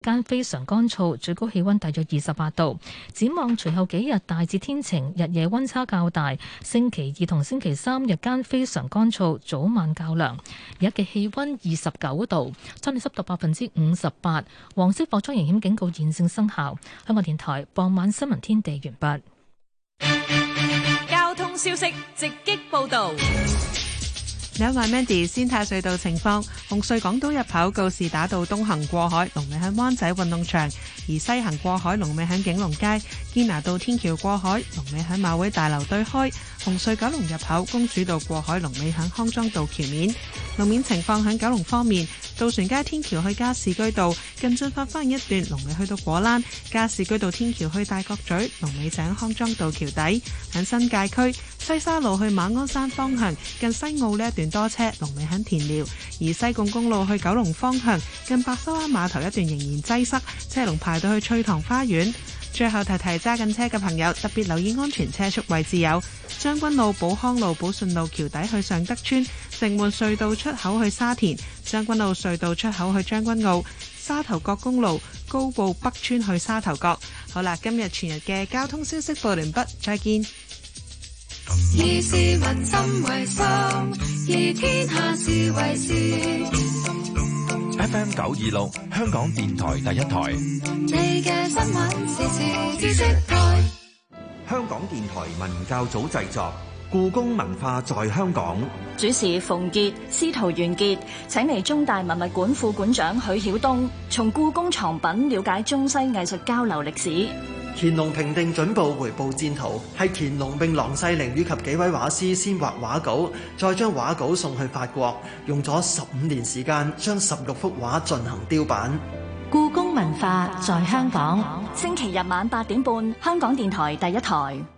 間非常乾燥，最高氣溫大約28度。展望隨後幾日大致天晴，日夜溫差較大。星期二同星期三日間非常乾燥，早晚較涼。而家嘅氣溫29度，相對濕度58%。黃色火災危險警告現正生效。香港電台傍晚新聞天地完畢。 交通消息直擊報道。 有一位 Mandy 先睇隧道情況，紅隧港島入口告士打道東行過海，龍尾喺灣仔運動場；而西行過海，龍尾喺景隆街。堅拿道天橋過海，龍尾喺馬會大樓對開。紅隧九龍入口公主道過海，龍尾喺康莊道橋面。路面情況喺九龍方面，渡船街天橋去加士居道近進發翻一段，龍尾去到果欄；加士居道天橋去大角咀，龍尾喺康莊道橋底。喺新界區西沙路去馬鞍山方向近西澳呢一段多車，龍尾喺田寮；而西貢公路去九龍方向近白沙灣碼頭一段仍然擠塞，車龍排到去翠塘花園。最後提提揸緊車嘅朋友，特別留意安全車速位置有將軍路、寶康路、寶順路橋底去尚德村、城門隧道出口去沙田、將軍澳隧道出口去將軍澳、沙頭角公路高埔北村去沙頭角。好啦，今日全日嘅交通消息報完畢，再見。 以市民心為心，以天下事為事。 FM 926香港電台第一台。 你嘅新聞時事知識台。 香港電台文教組製作，故宮文化在香港。 主持馮傑、司徒元傑，請嚟中大文物館副館長許曉東，從故宮藏品了解中西藝術交流歷史。 乾隆平定準部回報戰圖，係乾隆命郎世寧與及幾位畫師先畫畫稿，再將畫稿送去法國，用咗15年時間，將16幅畫進行雕版。 故宮文化在香港， 星期日晚8點半，香港電台第一台。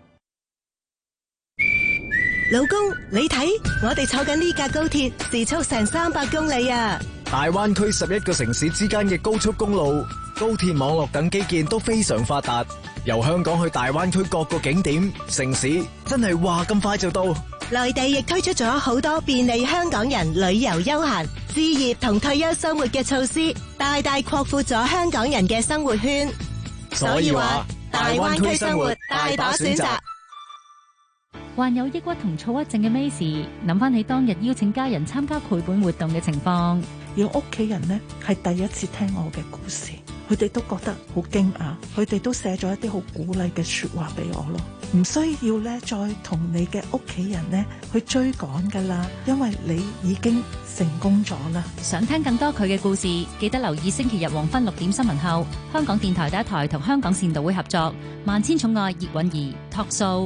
老公，你睇，我哋坐緊呢架高鐵，時速成300公里啊！ 大灣區11個城市之間嘅高速公路、高鐵網絡等基建都非常發達，由香港去大灣區各個景點、城市，真係話咁快就到。 內地亦推出咗好多便利香港人旅遊休閒、置業同退休生活嘅措施，大大擴闊咗香港人嘅生活圈。 所以話，大灣區生活大把選擇。 患有抑鬱同躁鬱症嘅 Macy 諗翻起當日邀請家人參加繪本活動嘅情況， 而屋企人呢係第一次聽我嘅故事，佢哋都覺得好驚訝，佢哋都寫咗一啲好鼓勵嘅說話俾我咯。唔需要咧再同你嘅屋企人呢去追趕噶啦，因為你已經成功咗啦。 想聽更多佢嘅故事，記得留意星期日黃昏6點新聞後，香港電台第一台同香港善導會合作《萬千寵愛葉韻儀》Talk Show。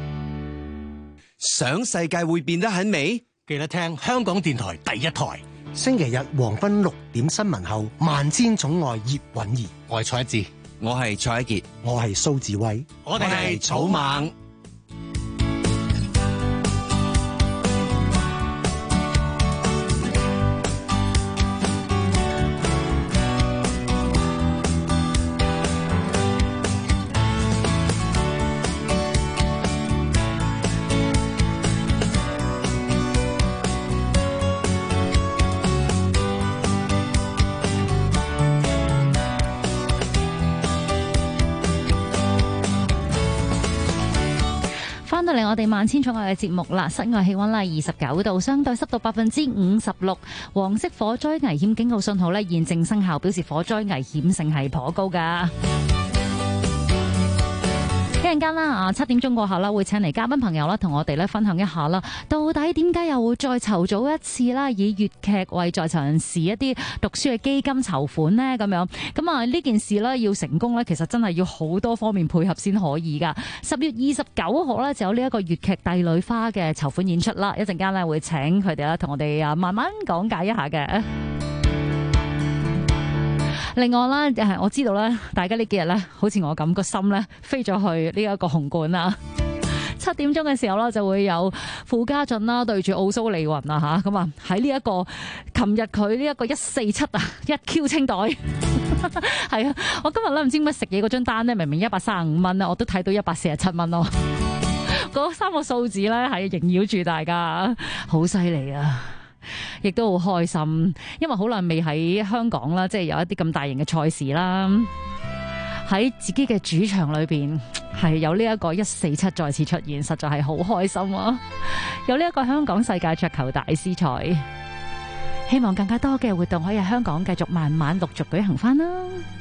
想世界會變得很美， 記得聽香港電台第一台。 星期日黃昏6點新聞後，萬千寵愛葉韻儀。 我係蔡一智， 我係蔡一傑， 我係蘇志威， 我哋係草蜢。 翻到嚟我哋萬千寵愛嘅節目啦，室外氣溫咧29度，相對濕度56%，黃色火災危險警告信號咧現正生效，表示火災危險性係頗高噶。一陣間啦，7點鐘過後啦，會請嚟嘉賓朋友啦，同我哋咧分享一下啦，到底點解又會再籌組一次啦，以粵劇為在場人士一啲讀書嘅基金籌款呢？咁啊呢件事咧要成功咧，其實真係要好多方面配合先可以噶。10月29號咧就有呢一個粵劇帝女花嘅籌款演出啦，一陣間咧會請佢哋啦，同我哋啊慢慢講解一下嘅。另外啦，我知道咧，大家呢幾日咧，好似我咁個心咧飛咗去呢一個紅館啦。7點鐘嘅時候啦，就會有傅家俊啦對住奧蘇利雲啊吓，咁啊喺呢一個琴日佢呢一個147啊1Q 清袋係啊，我今日咧唔知點解食嘢嗰張單咧，明明135蚊啊，我都睇到147蚊咯。嗰3個數字咧係縈繞住大家，好犀利啊！ 亦都好開心，因為好耐未喺香港啦，即係有一啲咁大型嘅賽事啦，喺自己嘅主場裏邊係有呢一個147再次出現，實在係好開心啊！有呢一個香港世界桌球大師賽，希望更加多嘅活動可以喺香港繼續慢慢陸續舉行翻啦。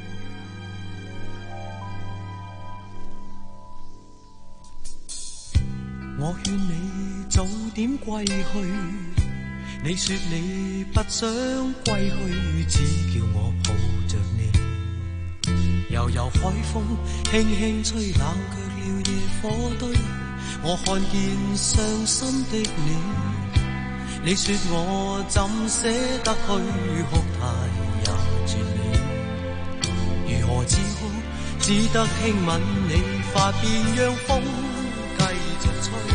我勸你早點歸去，你說你不想歸去，只叫我抱着你。悠悠海風輕輕吹，冷卻了野火堆。我看見傷心的你，你說我怎捨得去，哭態也絕美。如何止哭，只得輕吻你髮邊，讓風繼續吹。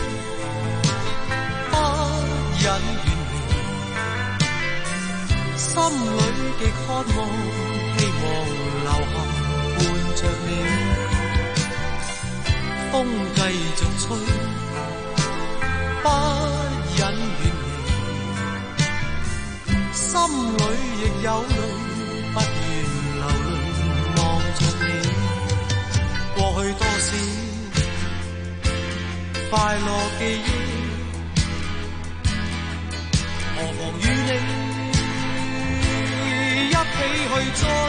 不忍遠離，心裏極渴望，希望留下伴着你。風繼續吹，不忍遠離，心裏亦有淚，不願流淚望着你。過去多少快樂記憶，何妨與你一起去追，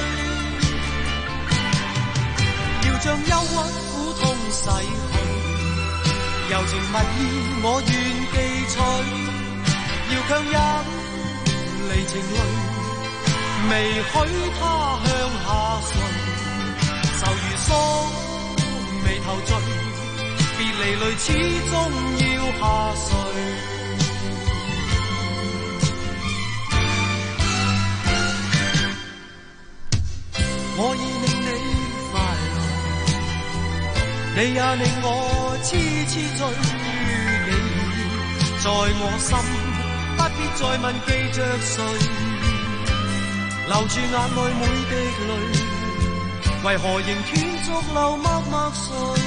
要將憂鬱苦痛洗去，柔情蜜意我願記取，要強忍離情淚，未許他向下垂，愁如鎖眉頭聚，別離淚始終要下垂。我已令你快樂，你也令我痴痴醉。你在我心，不必再問記着誰，留住眼內每滴淚，為何仍斷續流默默垂。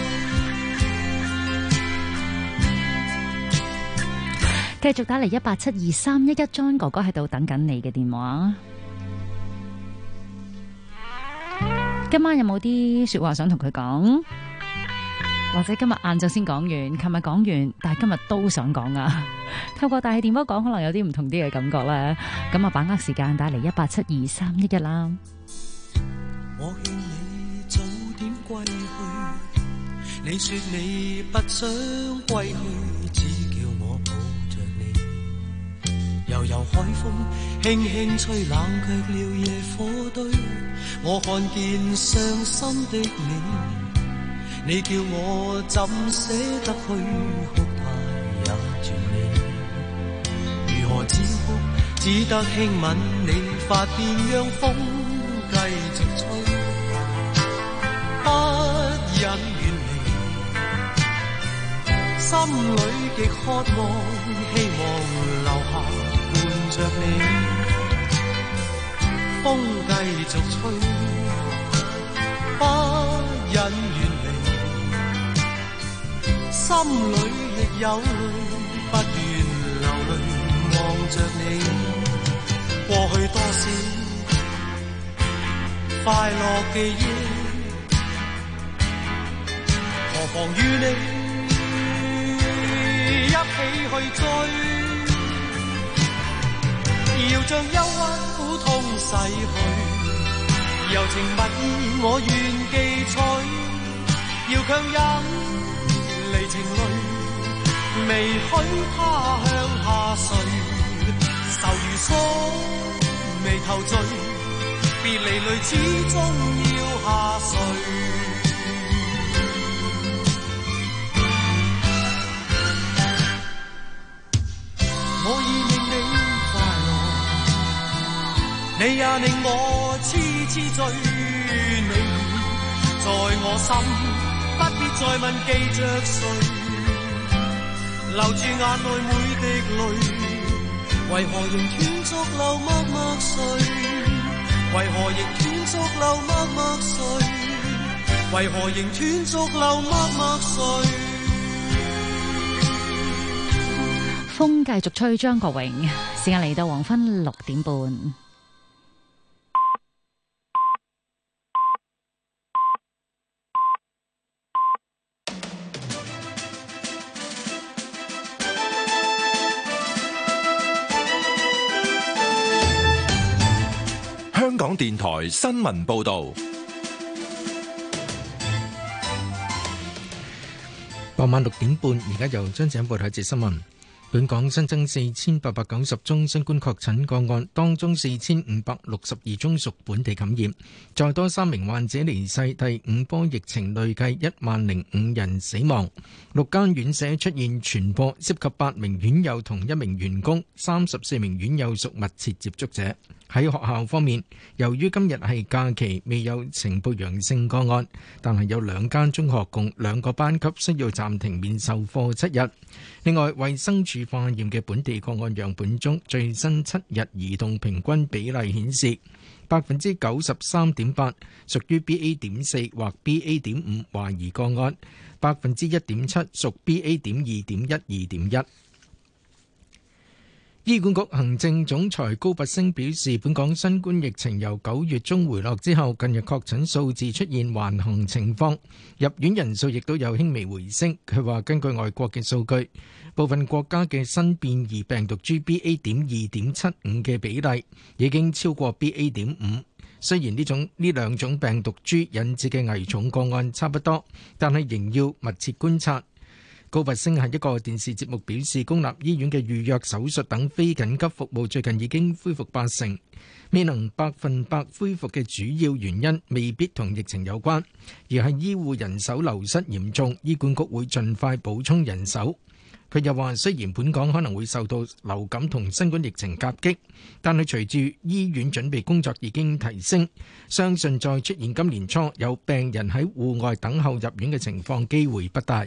繼續打嚟1872311，John 哥哥喺度等緊你嘅電話。今晚有冇啲說話想同佢講？或者今日晏晝先講完，琴日講完，但係今日都想講啊！透過大氣電波講，可能有啲唔同啲嘅感覺咧。咁啊，把握時間打嚟1872311啦。 我勸你早點歸去，你說你不想歸去，只叫我抱着你。悠悠海風輕輕吹，冷卻了野火堆。我看見傷心的你，你叫我怎捨得去，哭態也絕美。如何止哭，只得輕吻你髮邊，讓風繼續吹。不忍遠離，心裏極渴望，希望留下伴着你。風繼續吹，不忍遠離，心裏亦有淚，不願流淚望着你。過去多少快樂記憶，何妨與你一起去追，要將憂鬱苦痛逝去，柔情蜜意我願記取，要強忍離情淚，未許他向下垂，愁如鎖眉頭聚，別離淚始終要下垂。我已令你快樂，你也令我痴痴醉。你在我心，不必再問記着誰，留住眼內每滴淚，為何仍斷續流默默垂？為何仍斷續流默默垂？為何仍斷續流默默垂？ 風繼續吹，張國榮。時間嚟到黃昏6點半。 香港電台新聞報道。 傍晚6點半，而家由張子欣報道一節新聞。本港新增4890宗新冠確診個案，當中4562宗屬本地感染，再多3名患者離世。第5波疫情累計10005人死亡，6間院舍出現傳播，涉及8名院友同1名員工，34名院友屬密切接觸者。喺學校方面，由於今日係假期，未有呈報陽性個案，但係有2間中學共2個班級需要暫停面授課7日。另外，衛生署化驗嘅本地個案樣本中，最新7日移動平均比例顯示93.8%屬於 BA.4 或 BA.5 懷疑個案，1.7% 屬 BA.2.12.1。醫管局行政總裁高拔陞表示，本港新冠疫情由9月中回落之後，近日確診數字出現橫行情況，入院人數亦都有輕微回升。佢話根據外國嘅數據，部分國家嘅新變異病毒株 BA.2.75 嘅比例已經超過 BA.5。雖然呢兩種病毒株引致嘅危重個案差不多，但係仍要密切觀察。高拔陞喺一個電視節目表示，公立醫院嘅預約手術等非緊急服務最近已經恢復80%，未能100%恢復嘅主要原因未必同疫情有關，而係醫護人手流失嚴重，醫管局會盡快補充人手。佢又話，雖然本港可能會受到流感同新冠疫情夾擊，但係隨住醫院準備工作已經提升，相信再出現今年初有病人喺戶外等候入院嘅情況機會不大。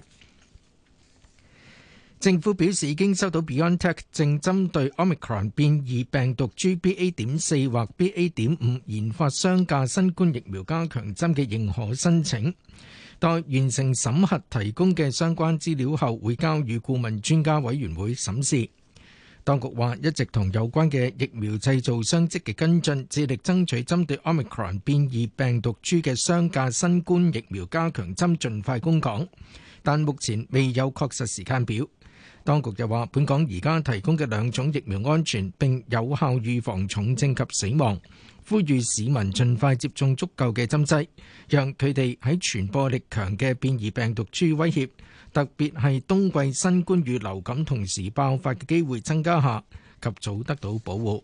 政府表示已經收到 BioNTech 正針對 Omicron 變異病毒株 BA.4 或 BA.5 研發雙價新冠疫苗加強針嘅認可申請，待完成審核提供嘅相關資料後，會交予顧問專家委員會審視。當局話一直同有關嘅疫苗製造商積極跟進，致力爭取針對 Omicron 變異病毒株嘅雙價新冠疫苗加強針盡快供港，但目前未有確實時間表。當局又話，本港而家提供嘅2種疫苗安全並有效預防重症及死亡，呼籲市民盡快接種足夠嘅針劑，讓佢哋喺傳播力強嘅變異病毒株威脅，特別係冬季新冠與流感同時爆發嘅機會增加下，及早得到保護。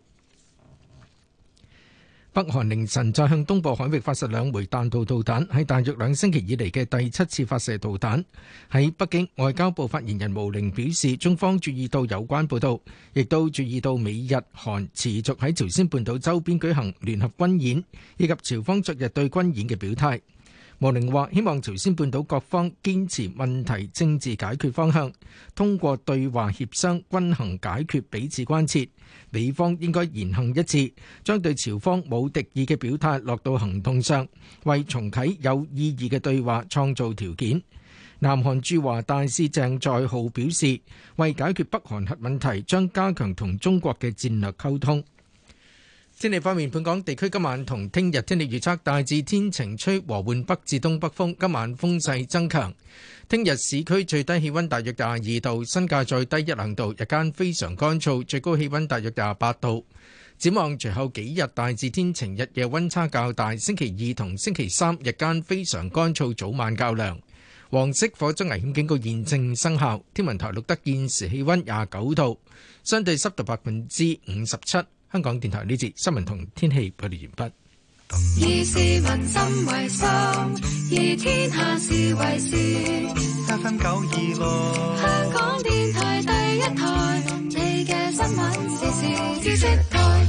北韓凌晨再向東部海域發射2枚彈道導彈，係大約2星期以嚟嘅第7次發射導彈。喺北京，外交部發言人毛寧表示，中方注意到有關報道，亦都注意到美日韓持續喺朝鮮半島周邊舉行聯合軍演，以及朝方昨日對軍演嘅表態。毛寧話，希望朝鮮半島各方堅持問題政治解決方向，通過對話協商均衡解決彼此關切。美方應該言行一致，將對朝方冇敵意嘅表態落到行動上，為重啟有意義嘅對話創造條件。南韓駐華大使鄭在浩表示，為解決北韓核問題，將加強同中國嘅戰略溝通。天氣方面，本港地區今晚同聽日天氣預測大致天晴，吹和緩北至東北風，今晚風勢增強。聽日市區最低氣溫大約22度，新界再低1-2度，日間非常乾燥，最高氣溫大約28度。展望隨後幾日大致天晴，日夜溫差較大。星期2同星期3日間非常乾燥，早晚較涼。黃色火災危險警告現正生效。天文台錄得現時氣溫29度，相對濕度57%。香港電台呢節新聞同天氣報道完畢。 以市民心為心，以天下事為事。 FM 926， 香港電台第一台，你嘅新聞時事知識台。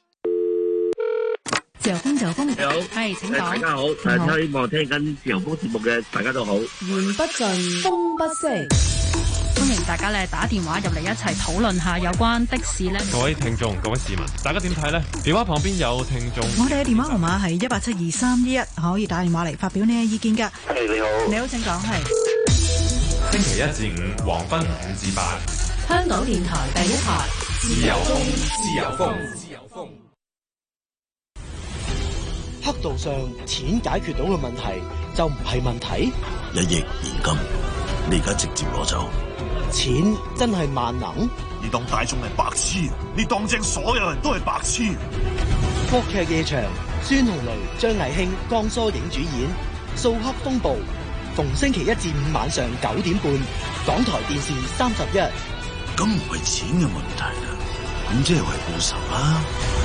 自由風，自由風，你好，係請講。大家好，希望聽緊自由風節目嘅大家都好。 言不盡，風不息。歡迎大家咧打電話入嚟一齊討論下有關的士咧。 各位聽眾、各位市民，大家點睇呢？電話旁邊有聽眾。 我哋嘅電話號碼係1872311，可以打電話嚟發表你嘅意見㗎。 你好， 你好，請講。係星期1至5黃昏5至8， 香港電台第一台， 自由風，自由風，自由風。 黑道上錢解決到嘅問題就唔係問題。 1億現金，你而家直接攞走。 錢真係萬能？ 你當大眾係白痴？你當正所有人都係白痴？ 國劇夜場，孫紅雷、張藝興、江疏影主演《掃黑風暴》，逢星期1至5晚上9點半，港台電視31。 咁唔係錢嘅問題啦，咁即係為報仇啦。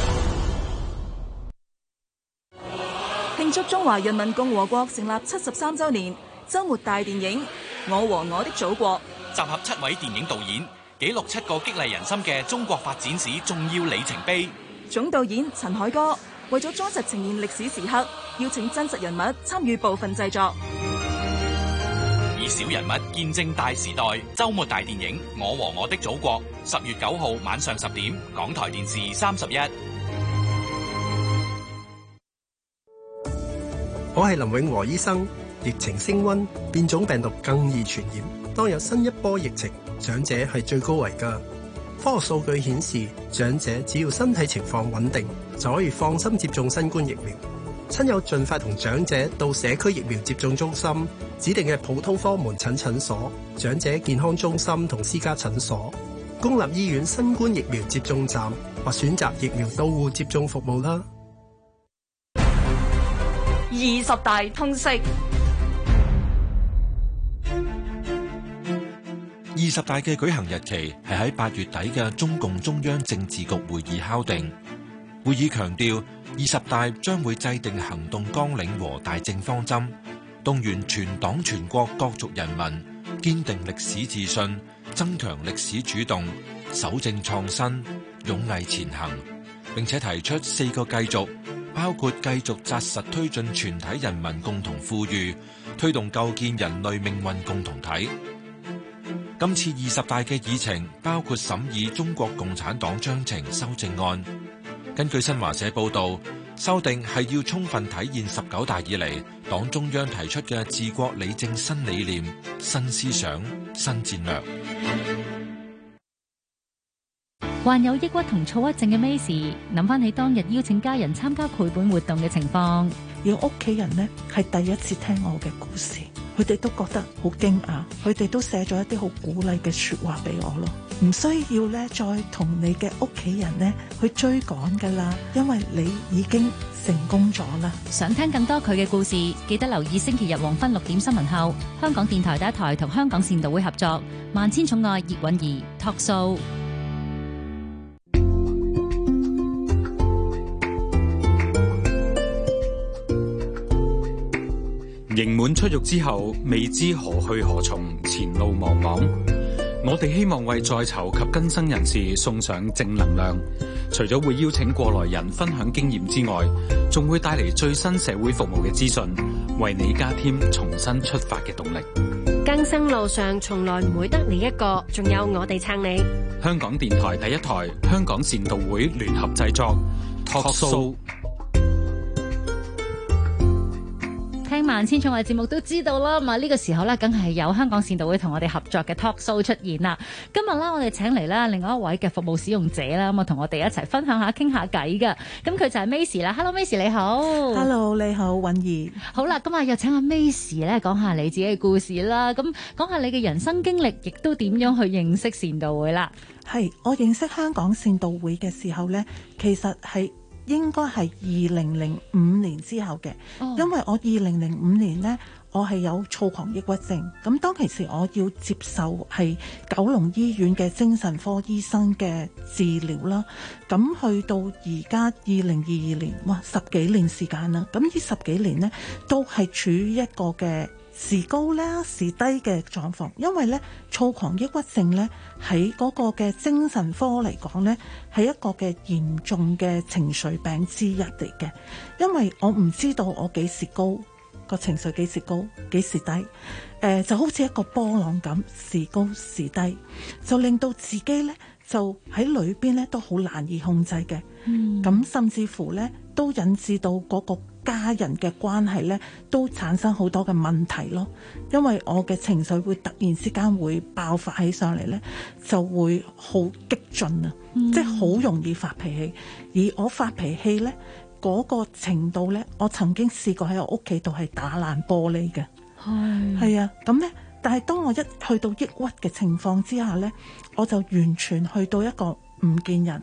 慶祝中華人民共和國成立73週年，週末大電影《我和我的祖國》， 集合7位電影導演，記錄7個激勵人心嘅中國發展史重要里程碑。 總導演陳凱歌為咗忠實呈現歷史時刻，邀請真實人物參與部分製作， 以小人物見證大時代。週末大電影《我和我的祖國》，10月9號晚上10點，港台電視31。 我係林永和醫生。疫情升溫，變種病毒更易傳染。當有新一波疫情，長者係最高危㗎。科學數據顯示，長者只要身體情況穩定，就可以放心接種新冠疫苗。親友盡快同長者到社區疫苗接種中心、指定嘅普通科門診診所、長者健康中心同私家診所、公立醫院新冠疫苗接種站或選擇疫苗到戶接種服務啦。 20大通識。 20大嘅舉行日期係喺8月底嘅中共中央政治局會議敲定。會議強調，20大將會制定行動綱領和大政方針，動員全黨全國各族人民，堅定歷史自信，增強歷史主動，守正創新，勇毅前行。並且提出4個繼續，包括繼續紮實推進全體人民共同富裕，推動構建人類命運共同體。今次20大嘅議程包括審議中國共產黨章程修正案。根據新華社報導，修訂係要充分體現19大以嚟黨中央提出嘅治國理政新理念、新思想、新戰略。 患有抑鬱同躁鬱症嘅 Macy 諗翻起當日邀請家人參加繪本活動嘅情況， 而屋企人呢係第一次聽我嘅故事，佢哋都覺得好驚訝，佢哋都寫咗一啲好鼓勵嘅說話俾我咯。唔需要咧再同你嘅屋企人呢去追趕噶啦，因為你已經成功咗啦。 想聽更多佢嘅故事，記得留意星期日黃昏6點新聞後，香港電台第一台同香港善導會合作《萬千寵愛葉韻儀》Talk Show。 刑滿出獄之後，未知何去何從，前路茫茫。我哋希望為在囚及更生人士送上正能量，除咗會邀請過來人分享經驗之外，仲會帶嚟最新社會服務嘅資訊，為你加添重新出發嘅動力。 更生路上從來唔會得你一個，仲有我哋撐你。 香港電台第一台、香港善導會聯合製作 Talk Show。 聽萬千寵愛節目都知道啦，咁呢個時候咧，梗係有香港善導會同我哋合作嘅 Talk Show 出現啦。今日咧，我哋請嚟咧另外一位嘅服務使用者啦，咁啊同我哋一齊分享下、傾下偈噶。咁佢就係 Macy 啦。Hello Macy 你好。 Hello 你好，韻儀。 好啦，今日又請阿 Macy 咧講下你自己嘅故事啦。咁講下你嘅人生經歷，亦都點樣去認識善導會啦。 係我認識香港善導會嘅時候咧，其實係應該係2005年之後嘅，因為我2005年呢，我係有躁狂抑鬱症，咁當其時我要接受係九龍醫院嘅精神科醫生嘅治療啦，咁去到而家2022年，哇，10幾年時間啦，咁呢10幾年呢，都係處於一個嘅時高啦時低嘅狀況，因為咧躁狂抑鬱症咧喺嗰個嘅精神科嚟講咧係一個嘅嚴重嘅情緒病之一嚟嘅，因為我唔知道我幾時高個情緒，幾時高幾時低，就好似一個波浪咁，時高時低，就令到自己咧就喺裏邊咧都好難以控制嘅，咁甚至乎咧都引致到嗰個家人嘅關係呢都產生好多嘅問題咯。因為我嘅情緒會突然之間會爆發起上嚟呢，就會好激進啊，即係好容易發脾氣。而我發脾氣呢嗰個程度呢，我曾經試過喺我屋企度係打爛玻璃嘅。係啊，咁呢，但係當我一去到抑鬱嘅情況之下呢，我就完全去到一個唔見人，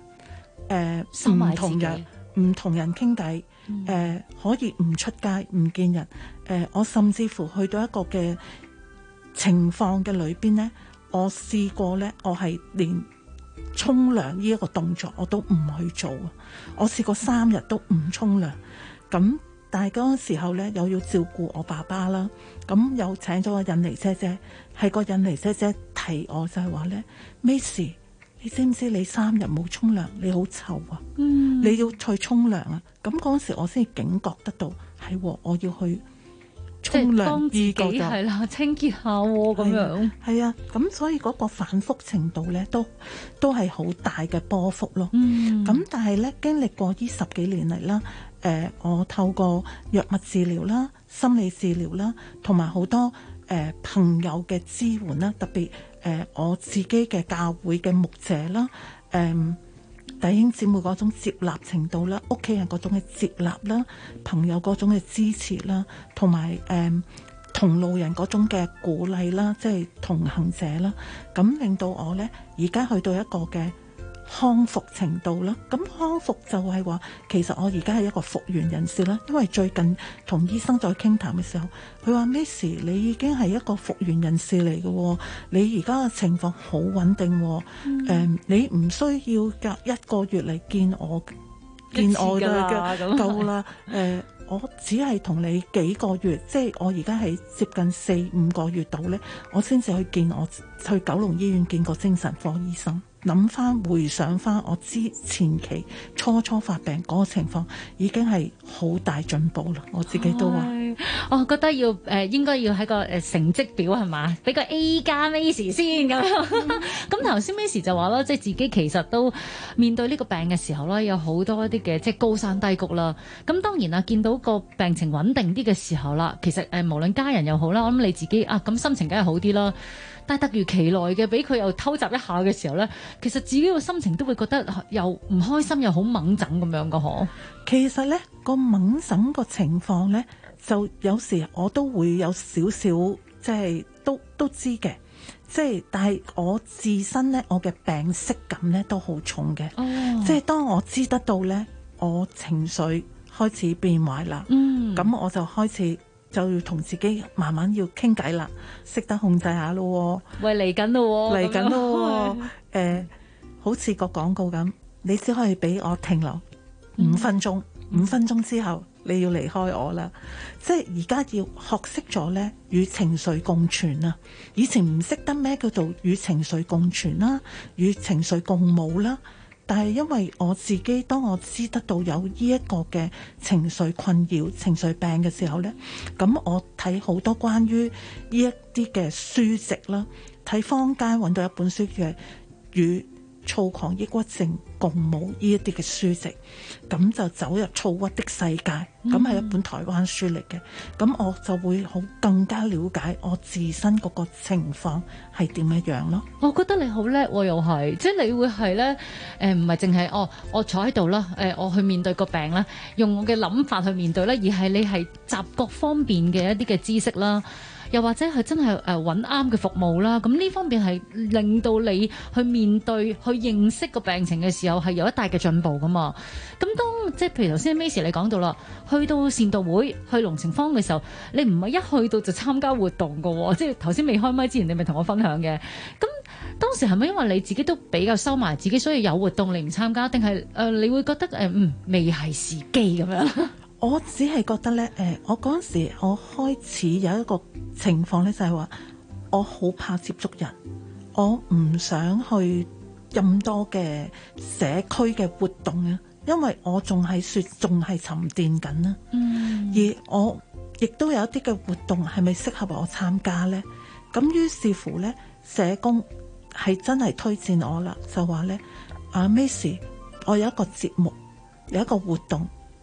唔同人傾偈，可以唔出街唔見人，我甚至乎去到一個嘅情況嘅裏邊呢，我試過呢，我係連沖涼呢一個動作我都唔去做啊！我試過3日都唔沖涼，咁但係嗰個時候呢，又要照顧我爸爸啦，咁又請咗個印尼姐姐，係個印尼姐姐提我就係話呢，咩事？你知唔知你3日冇沖涼，你好臭啊！你要去沖涼啊！咁嗰時我先警覺得到，係我要去沖涼，幫自己係啦， 清潔下咁樣。 係啊，咁所以嗰個反覆程度咧，都係好大嘅波幅咯。咁但係咧，經歷過呢10幾年嚟啦，我透過藥物治療啦、心理治療啦，同埋好多朋友嘅支援啦，特別我自己嘅教會嘅牧者啦，弟兄姊妹嗰種接納程度啦，屋企人嗰種嘅接納啦，朋友嗰種嘅支持啦，同埋同路人嗰種嘅鼓勵啦，即係同行者啦，咁令到我呢而家去到一個嘅康復程度啦。咁康復就係話，其實我而家係一個復原人士啦。因為最近同醫生再傾談嘅時候，佢話Miss，你已經係一個復原人士嚟嘅，你而家嘅情況好穩定，你唔需要隔1個月嚟見我嘅夠啦。我只係同你幾個月，即係我而家係接近4-5個月度呢，我先至去九龍醫院見過精神科醫生。回想翻我之前期初發病嗰個情況，已經係好大進步啦。我自己都話， 我覺得應該要喺個成績表係嘛，俾個 A 加 Miss 先咁樣。咁頭先 Miss 就話啦，即係自己其實都面對呢個病嘅時候啦，有好多一啲嘅即係高山低谷啦。咁當然啦，見到個病情穩定啲嘅時候啦，其實無論家人又好啦，我諗你自己咁心情梗係好啲啦。但係突如其來嘅，俾佢又偷襲一下嘅時候咧，其實自己個心情都會覺得又唔開心又好掹整咁樣噶嗬。 其實咧個掹整個情況咧，就有時我都會有少少即係都知嘅，即係但係我自身咧，我嘅病識感咧都好重嘅。即係當我知得到咧，我情緒開始變壞啦，咁我就開始就要同自己慢慢要傾偈啦，識得控制下咯。 喂，嚟緊咯， 嚟緊咯。好似個廣告咁，你只可以俾我停留5分鐘，5分鐘之後你要離開我啦。即係而家要學識咗咧，與情緒共存啊！以前唔識得咩叫做與情緒共存啦，與情緒共舞啦。但係因為我自己，當我知得到有呢一個嘅情緒困擾、情緒病嘅時候呢，咁我睇好多關於呢一啲嘅書籍啦，睇坊間揾到一本書叫《與躁狂抑鬱症共舞》呢一啲嘅書籍，咁就走入躁鬱的世界，咁係一本台灣書嚟嘅，咁我就會更加了解我自身嗰個情況係點樣樣咯。 我覺得你好叻喎，又係，即係你會係咧，唔係淨係我坐喺度啦，我去面對個病啦，用我嘅諗法去面對啦，而係你係集各方面嘅一啲嘅知識啦。又或者係真係揾啱嘅服務啦，咁呢方面係令到你去面對、去認識個病情嘅時候係有一大嘅進步噶嘛。咁當即係譬如頭先 Miss 你講到啦，去到善道會、去龍情坊嘅時候，你唔係一去到就參加活動噶喎，即係頭先未開麥之前你咪同我分享嘅。咁當時係咪因為你自己都比較收埋自己，所以有活動你唔參加，定係你會覺得未係時機咁樣？ 我只係覺得咧，我嗰陣時我開始有一個情況咧，就係話我好怕接觸人，我唔想去咁多嘅社區嘅活動啊，因為我仲係沉澱緊啦。而我亦都有一啲嘅活動係咪適合我參加咧？咁於是乎咧，社工係真係推薦我啦，就話咧，Miss，我有一個節目，有一個活動。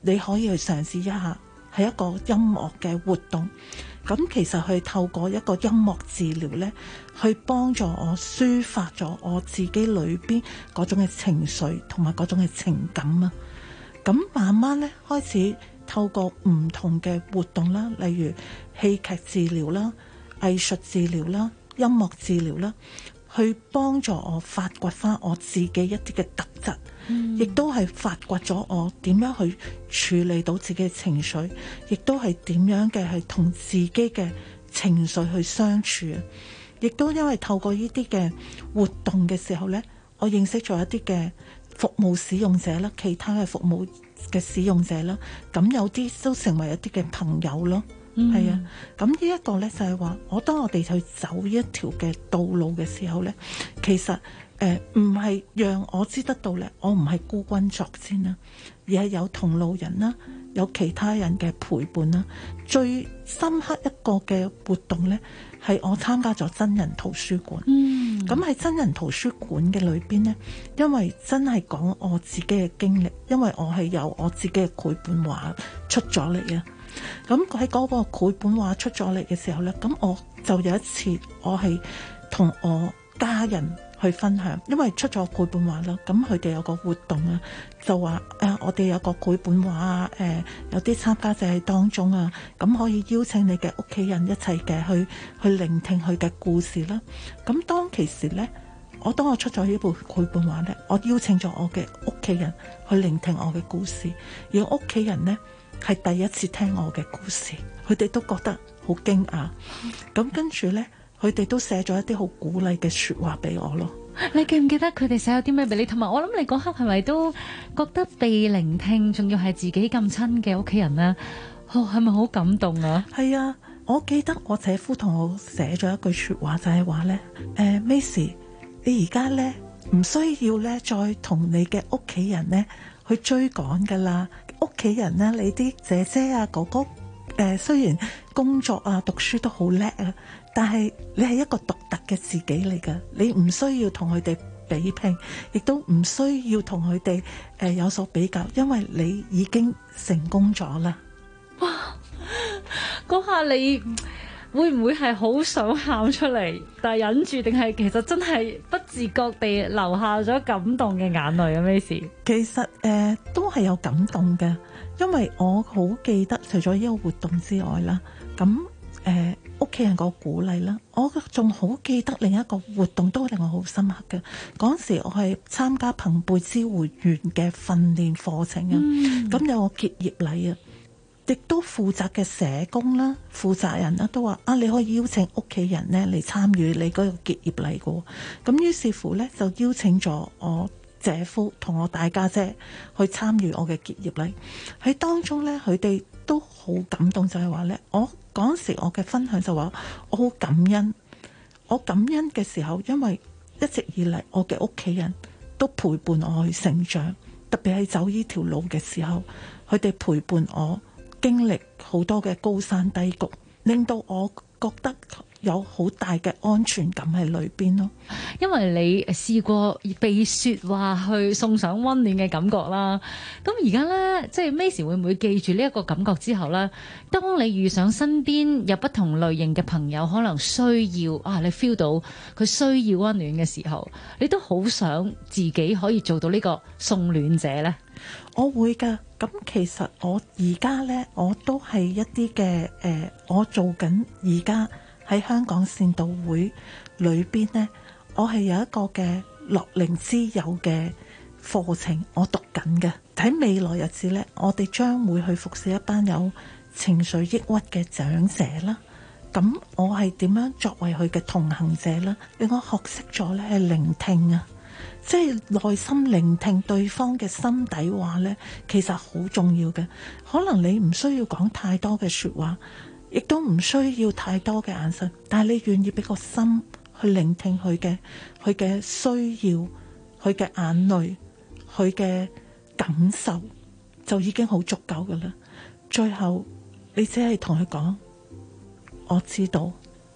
你可以去嘗試一下，係一個音樂嘅活動。咁其實係透過一個音樂治療呢，去幫助我抒發咗我自己裏邊嗰種嘅情緒同埋嗰種嘅情感啊。咁慢慢呢，開始透過唔同嘅活動啦，例如戲劇治療啦、藝術治療啦、音樂治療啦，去幫助我發掘翻我自己一啲嘅特質，亦都係發掘咗我點樣去處理到自己嘅情緒，亦都係點樣嘅係同自己嘅情緒去相處啊！亦都因為透過呢啲嘅活動嘅時候呢，我認識咗一啲嘅服務使用者啦，其他嘅服務嘅使用者啦，咁有啲都成為一啲嘅朋友咯。係啊，咁呢一個呢，就係話，當我哋去走呢一條嘅道路嘅時候呢，其實唔係讓我知得到呢，我唔係孤軍作戰啦，而係有同路人啦，有其他人嘅陪伴啦。最深刻一個嘅活動呢，係我參加咗真人圖書館。咁喺真人圖書館嘅裏邊呢，因為真係講我自己嘅經歷，因為我係有我自己嘅繪本畫出咗嚟啊。咁喺嗰個繪本畫出咗嚟嘅時候呢，咁我就有一次我係同我家人去分享，因為出咗繪本畫啦，咁佢哋有個活動啊，就話我哋有個繪本畫啊，有啲參加者喺當中啊，咁可以邀請你嘅屋企人一齊嘅去聆聽佢嘅故事啦。咁當其時呢，當我出咗呢部繪本畫呢，我邀請咗我嘅屋企人去聆聽我嘅故事，而屋企人呢，係第一次聽我嘅故事，佢哋都覺得好驚訝。咁跟住呢，佢哋都寫咗一啲好鼓勵嘅說話俾我咯。 你記唔記得佢哋寫咗啲咩俾你？同埋我諗你嗰刻係咪都覺得被聆聽，仲要係自己咁親嘅屋企人呢？係咪好感動啊？ 係啊，我記得我姐夫同我寫咗一句說話，就係話呢，Miss，你而家呢，唔需要呢，再同你嘅屋企人呢去追趕噶啦。屋企人呢，你啲姐姐啊哥哥，雖然工作啊讀書都好叻啊，但係你係一個獨特嘅自己嚟噶，你唔需要同佢哋比拼，亦都唔需要同佢哋有所比較，因為你已經成功咗啦。 哇！嗰下你會唔會係好想喊出嚟，但係忍住，定係其實真係不自覺地流下咗感動嘅眼淚啊？咩事？ 其實都係有感動嘅，因為我好記得除咗呢個活動之外啦，咁屋企人個鼓勵啦，我仲好記得另一個活動都令我好深刻嘅。嗰時我係參加朋輩支援員嘅訓練課程啊，咁有個結業禮啊。亦都負責嘅社工啦、負責人啦，都話你可以邀請屋企人咧嚟參與你嗰個結業禮嘅。咁於是乎咧，就邀請咗我姐夫同我大家姐去參與我嘅結業禮。喺當中咧，佢哋都好感動，就係話咧，我嗰時我嘅分享就話，我好感恩。我感恩嘅時候，因為一直以嚟我嘅屋企人都陪伴我去成長，特別係走呢條路嘅時候，佢哋陪伴我。經歷好多嘅高山低谷，令到我覺得有好大嘅安全感喺裏邊咯。 因為你試過被說話去送上溫暖嘅感覺啦。咁而家呢，即係 Macy 會唔會記住呢一個感覺之後呢？當你遇上身邊有不同類型嘅朋友，可能需要你 feel 到佢需要溫暖嘅時候，你都好想自己可以做到呢個送暖者呢？ 我會㗎。咁其實我而家呢，我都係一啲嘅我做緊而家喺香港善導會裏邊呢，我係有一個嘅樂齡之友嘅課程，我讀緊嘅。喺未來日子呢，我哋將會去服侍一班有情緒抑鬱嘅長者啦。咁我係點樣作為佢嘅同行者啦？令我學識咗呢係聆聽啊！即係內心聆聽對方嘅心底話呢，其實好重要嘅。可能你唔需要講太多嘅說話，亦都唔需要太多嘅眼神，但係你願意俾個心去聆聽佢嘅需要，佢嘅眼淚，佢嘅感受，就已經好足夠噶啦。最後你只係同佢講，我知道。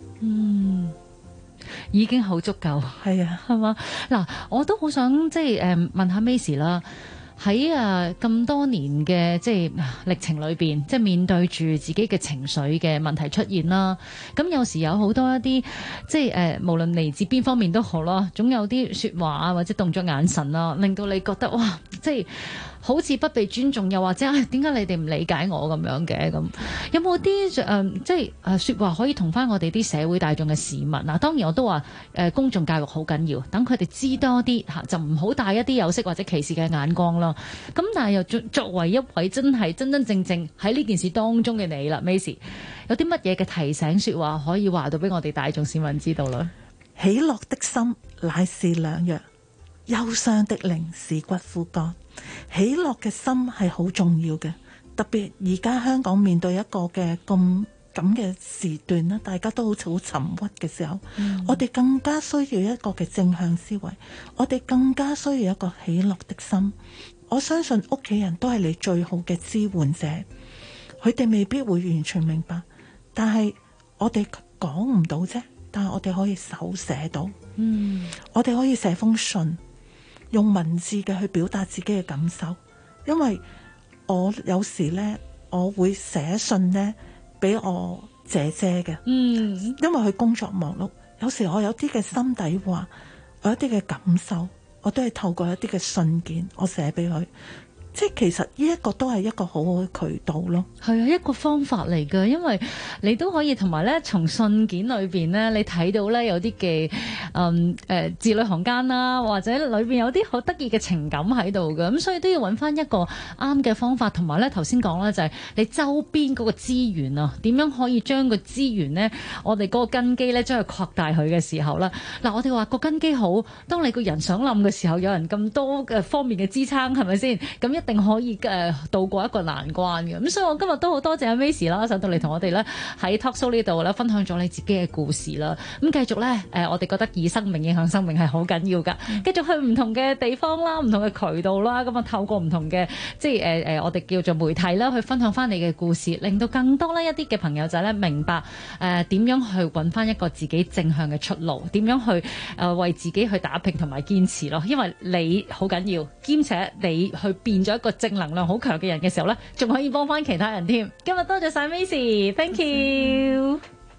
已經好足夠， 係啊， 係嘛？嗱，我都好想即係問下 Macy 啦。 喺咁多年嘅即係歷程裏邊，即係面對住自己嘅情緒嘅問題出現啦。咁有時有好多一啲即係無論嚟自邊方面都好啦，總有啲説話啊或者動作眼神啊，令到你覺得哇，即係好似不被尊重，又或者點解你哋唔理解我咁樣嘅咁？有冇啲即係説話可以同翻我哋啲社會大眾嘅市民啊？當然我都話公眾教育好緊要，等佢哋知多啲嚇，就唔好帶一啲有色或者歧視嘅眼光咯。咁但係又作為一位真係真真正正喺呢件事當中嘅你啦，Macy，有啲乜嘢嘅提醒説話可以話到俾我哋大眾市民知道咧？ 喜樂的心乃是良藥，憂傷的靈是骨枯乾。喜樂嘅心係好重要嘅，特別而家香港面對一個嘅咁嘅時段啦，大家都好似好沉鬱嘅時候，我哋更加需要一個嘅正向思維，我哋更加需要一個喜樂的心。我相信屋企人都係你最好嘅支援者，佢哋未必會完全明白，但係我哋講唔到啫，但係我哋可以手寫到，我哋可以寫封信，用文字嘅去表達自己嘅感受。因為我有時呢，我會寫信呢俾我姐姐嘅，因為佢工作忙碌，有時我有啲嘅心底話，我有啲嘅感受，我都係透過一啲嘅信件，我寫俾佢。即係其實呢一個都係一個好好嘅渠道咯， 係啊，一個方法嚟㗎，因為你都可以同埋咧，從信件裏邊咧，你睇到咧有啲嘅字裏行間啦，或者裏邊有啲好得意嘅情感喺度㗎，咁所以都要揾翻一個啱嘅方法，同埋咧頭先講咧就係你周邊嗰個資源啊，點樣可以將個資源咧，我哋嗰個根基咧將佢擴大佢嘅時候啦，嗱我哋話個根基好，當你個人想冧嘅時候，有人咁多嘅方面嘅支撐，係咪先？咁一定可以渡過一個難關嘅，咁所以我今日都好多謝阿 Macy 啦，上到嚟同我哋咧喺 Talk Show 呢度咧分享咗你自己嘅故事啦。咁繼續咧，我哋覺得以生命影響生命係好緊要噶，繼續去唔同嘅地方啦，唔同嘅渠道啦，咁啊透過唔同嘅即係我哋叫做媒體啦，去分享翻你嘅故事，令到更多呢一啲嘅朋友仔咧明白點樣去揾翻一個自己正向嘅出路，點樣去為自己去打拼同埋堅持咯。因為你好緊要，兼且你去變咗一個正能量好強嘅人嘅時候咧，仲可以幫翻其他人添。今日多謝晒 Macy，Thank you。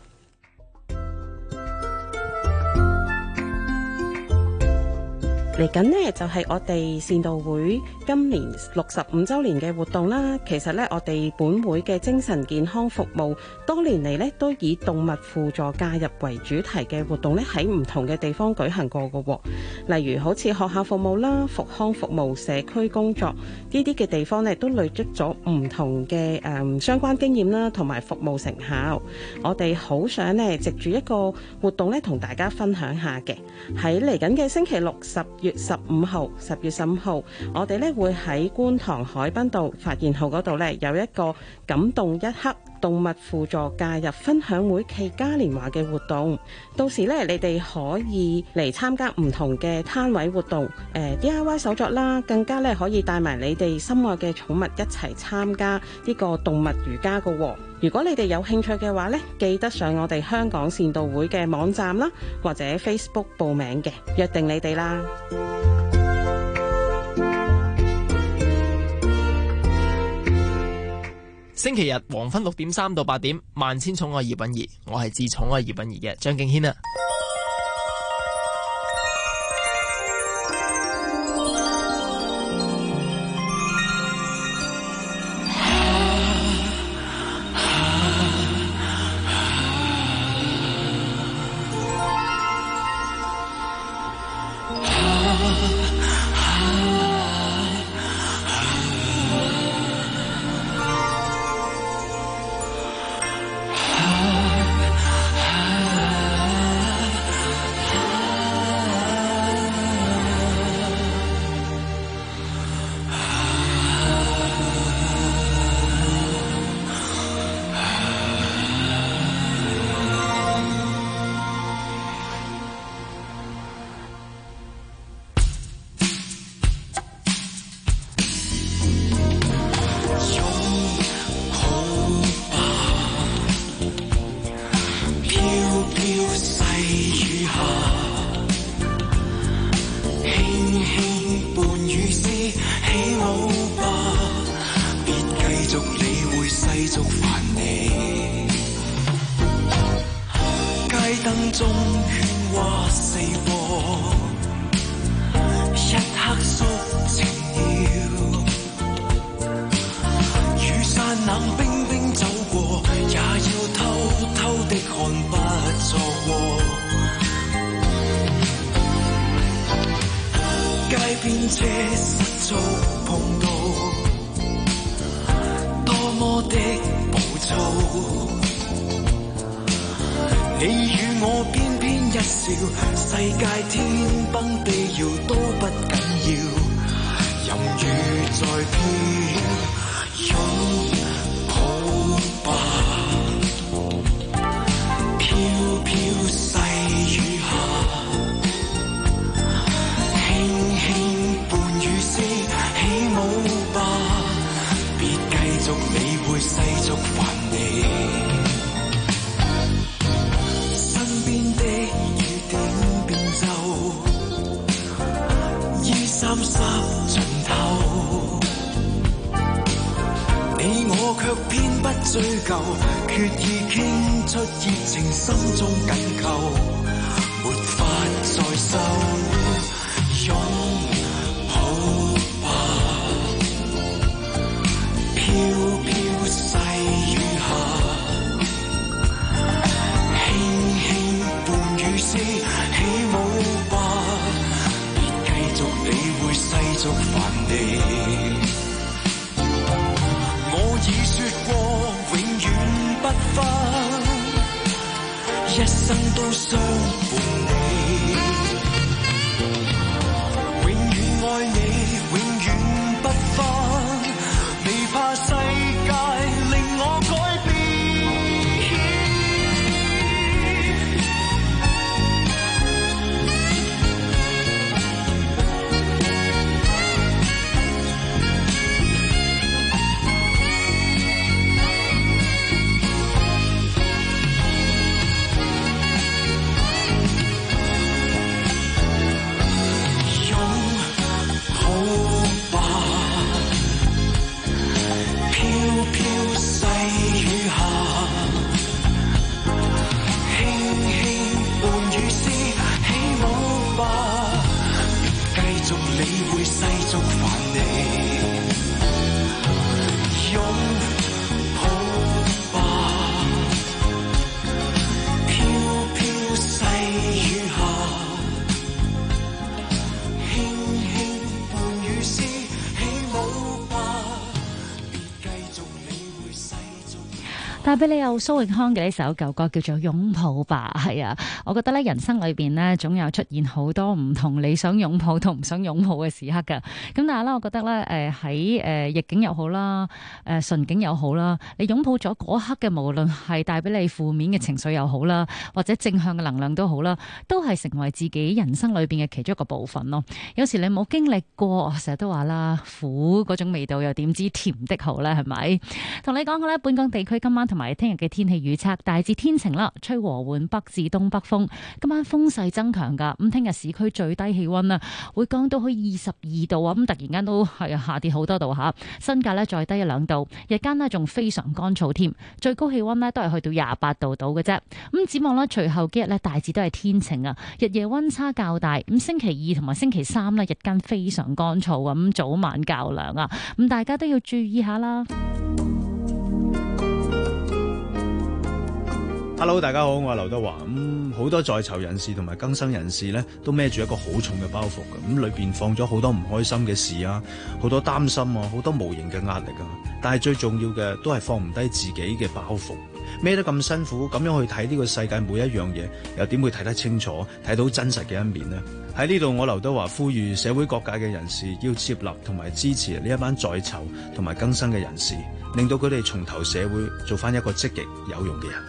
嚟緊呢就係我哋善導會今年65週年嘅活動啦。其實呢，我哋本會嘅精神健康服務多年嚟呢都以動物輔助介入為主題嘅活動呢，喺唔同嘅地方舉行過嘅。例如好似學校服務啦、復康服務、社區工作呢啲嘅地方呢，都累積咗唔同嘅相關經驗啦，同埋服務成效。我哋好想呢，藉住一個活動呢，同大家分享下嘅。喺嚟緊嘅星期六10月15號，我哋咧會喺觀塘海濱道發現號嗰度咧有一個感動一刻動物輔助介入分享會暨嘉年華嘅活動。到時咧你哋可以嚟參加唔同嘅攤位活動，DIY 手作啦，更加咧可以帶埋你哋心愛嘅寵物一齊參加呢個動物瑜伽㗎喎。如果你哋有興趣嘅話咧，記得上我哋香港善導會嘅網站啦，或者 Facebook 報名嘅，約定你哋啦。 星期日黃昏6點3到8點，萬千寵愛葉韻儀，我係至寵愛葉韻儀嘅張敬軒啊。 生中喧嘩四過，一刻肅靜了。雨傘冷冰冰走過，也要偷偷的看不錯過。街邊車失速碰到，多麼的暴躁。你與我偏偏一笑，世界天崩地搖都不緊要，任雨再飄，擁抱吧，飄飄細雨下，輕輕伴雨聲起舞吧，別繼續理會世俗煩你。三十盡頭，你我卻偏不追究，決意傾出熱情，心中緊扣，沒法再收，擁抱吧，飄飄細雨下，輕輕伴雨聲起舞吧，理會世俗煩你，我已說過永遠不分，一生都相伴你，永遠愛你，永遠不分，未怕世界令我改變。理會世俗煩你，擁抱吧，飄飄細雨下，輕輕伴雨聲起舞吧，別繼續理會世俗。 帶俾你有蘇永康嘅呢首舊歌叫做《擁抱吧》。係啊，我覺得咧人生裏邊咧總有出現好多唔同你想擁抱同唔想擁抱嘅時刻㗎。咁但係咧，我覺得咧喺逆境又好啦，順境又好啦，你擁抱咗嗰刻嘅，無論係帶俾你負面嘅情緒又好啦，或者正向嘅能量都好啦，都係成為自己人生裏邊嘅其中一個部分咯。有時你冇經歷過，我成日都話啦，苦嗰種味道又點知甜的好咧？係咪？同你講嘅咧，本港地區今晚同埋聽日嘅天氣預測大致天晴啦，吹和緩北至東北風，今晚風勢增強噶。咁聽日市區最低氣溫啊會降到去22度啊，咁突然間都係下跌好多度吓。新界咧再低1-2度，日間呢仲非常乾燥添，最高氣溫呢都係去到28度到嘅啫。咁展望咧，隨後幾日咧大致都係天晴啊，日夜溫差較大。咁星期2同埋星期3呢，日間非常乾燥啊，咁早晚較涼啊，咁大家都要注意下啦。 Hello， 大家好，我係劉德華。好多在囚人士同埋更生人士咧，都孭住一個好重嘅包袱嘅。裏邊放咗好多唔開心嘅事啊，好多擔心啊，好多無形嘅壓力啊。但係最重要嘅都係放唔低自己嘅包袱，孭得咁辛苦，咁樣去睇呢個世界每一樣嘢，又點會睇得清楚，睇到真實嘅一面呢？喺呢度，我劉德華呼籲社會各界嘅人士要接納同埋支持呢一班在囚同埋更生嘅人士，令到佢哋重投社會，做翻一個積極有用嘅人。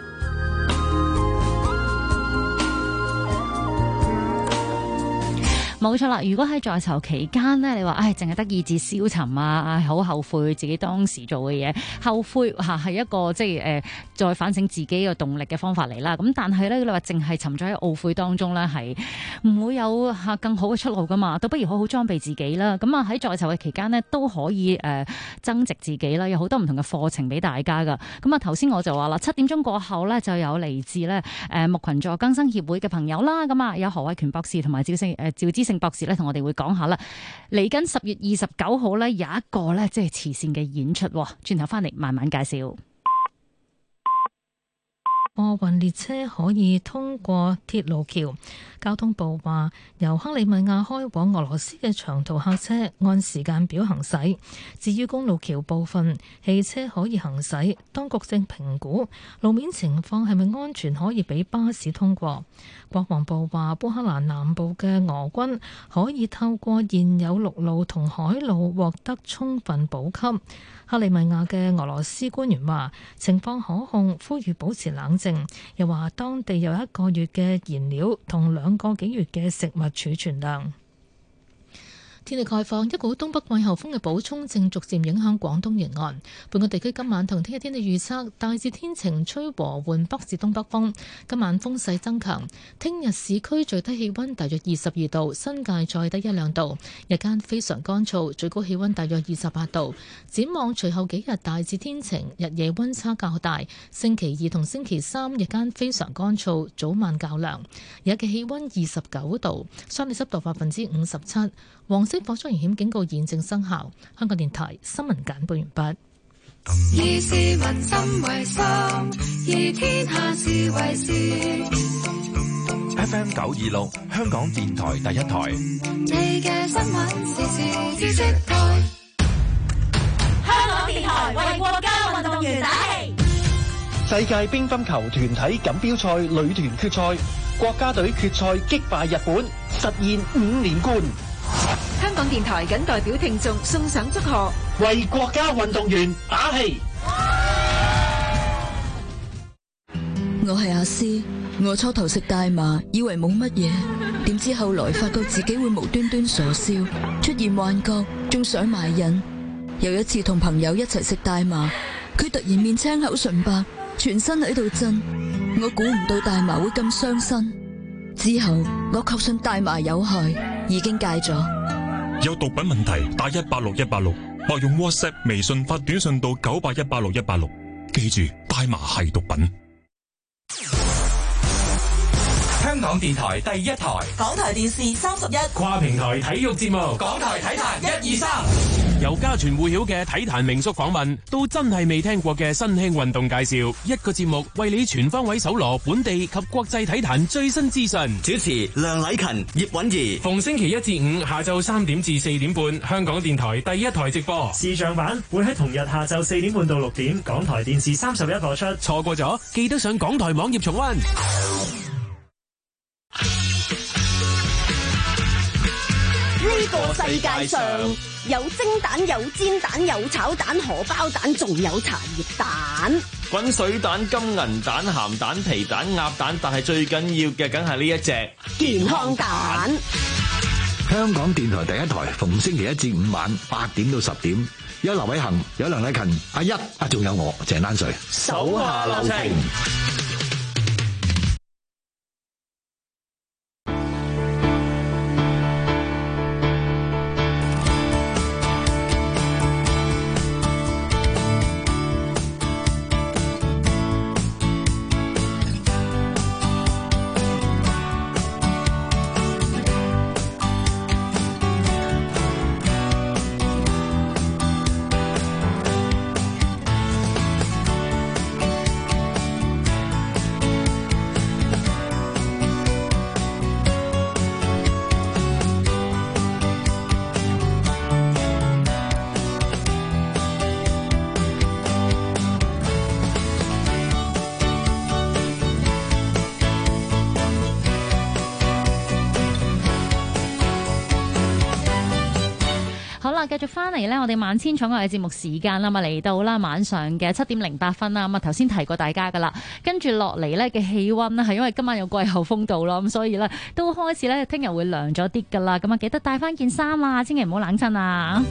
冇錯啦，如果喺在囚期間呢，你話淨係得意志消沉啊，好後悔自己當時做嘅嘢，後悔係一個即係再反省自己嘅動力嘅方法嚟啦。咁但係呢，你話淨係沉咗喺懊悔當中呢，係唔會有更好嘅出路噶嘛？倒不如好好裝備自己啦。咁啊喺在囚嘅期間呢，都可以增值自己啦，有好多唔同嘅課程俾大家噶。咁啊頭先我就話啦，7點鐘過後呢，就有嚟自呢木群助更生協會嘅朋友啦。咁啊有何偉權博士同埋趙之勝博士呢，同我哋會講下啦。嚟緊10月29號呢，有一個呢，即係慈善嘅演出，轉頭翻嚟慢慢介紹。 貨運列車可以通過鐵路橋，交通部話由克里米亞開往俄羅斯嘅長途客車按時間表行駛。至於公路橋部分汽車可以行駛，當局正評估路面情況係咪安全，可以俾巴士通過。國防部話烏克蘭南部嘅俄軍可以透過現有陸路同海路獲得充分補給。克里米亞嘅俄羅斯官員話情況可控，呼籲保持冷靜，又話當地有1個月嘅燃料同2個幾月嘅食物儲存量。天氣概況，一股東北季候風嘅補充正逐漸影響廣東沿岸。本港地區今晚同聽日天氣預測大致天晴，吹和緩北至東北風。今晚風勢增強。聽日市區最低氣溫大約22度，新界再低1-2度。日間非常乾燥，最高氣溫大約28度。展望隨後幾日大致天晴，日夜溫差較大。星期2同星期3日間非常乾燥，早晚較涼。日嘅氣溫29度，相對濕度57%。黃色火災危險警告現正生效。香港電台新聞簡報完畢。 以市民心為心，以天下事為事。 FM 926，香港電台第一台。 你嘅新聞時事知識台。香港電台為國家運動員打氣。 世界乒乓球團體錦標賽女團決賽，國家隊決賽擊敗日本，實現5連冠。 香港電台謹代表聽眾送上祝賀， 為國家運動員打氣。 我係阿詩，我初頭食大麻以為冇乜嘢，點知後來發覺自己會無端端傻笑，出現幻覺，仲想埋癮。有一次同朋友一齊食大麻，佢突然面青口唇白，全身喺度震，我估唔到大麻會咁傷身。之後我確信大麻有害，已經戒咗。 有毒品問題打186186，或用 WhatsApp、微信發短信到98186-186。記住，大麻係毒品。 香港電台第一台， 港台電視31， 跨平台體育節目， 港台體壇1、2、3。 由家傳戶曉嘅體壇名宿訪問，到真係未聽過嘅新興運動介紹，一個節目為你全方位搜羅本地及國際體壇最新資訊。 主持梁禮勤、葉韻儀， 逢星期1至5下晝3點至4點半，香港電台第一台直播。 視像版會喺同日下晝4點半到6點，港台電視31播出。 錯過咗，記得上港台網頁重溫。 呢個世界上有蒸蛋、有煎蛋、有炒蛋、荷包蛋，仲有茶葉蛋、 滾水蛋、金銀蛋、鹹蛋、皮蛋、鴨蛋，但係最緊要嘅梗係呢一隻健康蛋。 香港電台第一台，逢星期1至5晚8點到10點，有劉偉恒、有梁禮勤、阿一，仲有我鄭丹瑞， 手下留情。 繼續翻嚟呢，我哋萬千寵愛嘅節目時間啦，嚟到啦晚上嘅7:08啦。咁啊頭先提過大家噶啦，跟住落嚟呢嘅氣温呢，係因為今晚有季候風到啦，咁所以呢都開始呢，聽日會涼咗啲噶啦。咁啊記得帶翻件衫啊，千祈唔好冷親啊！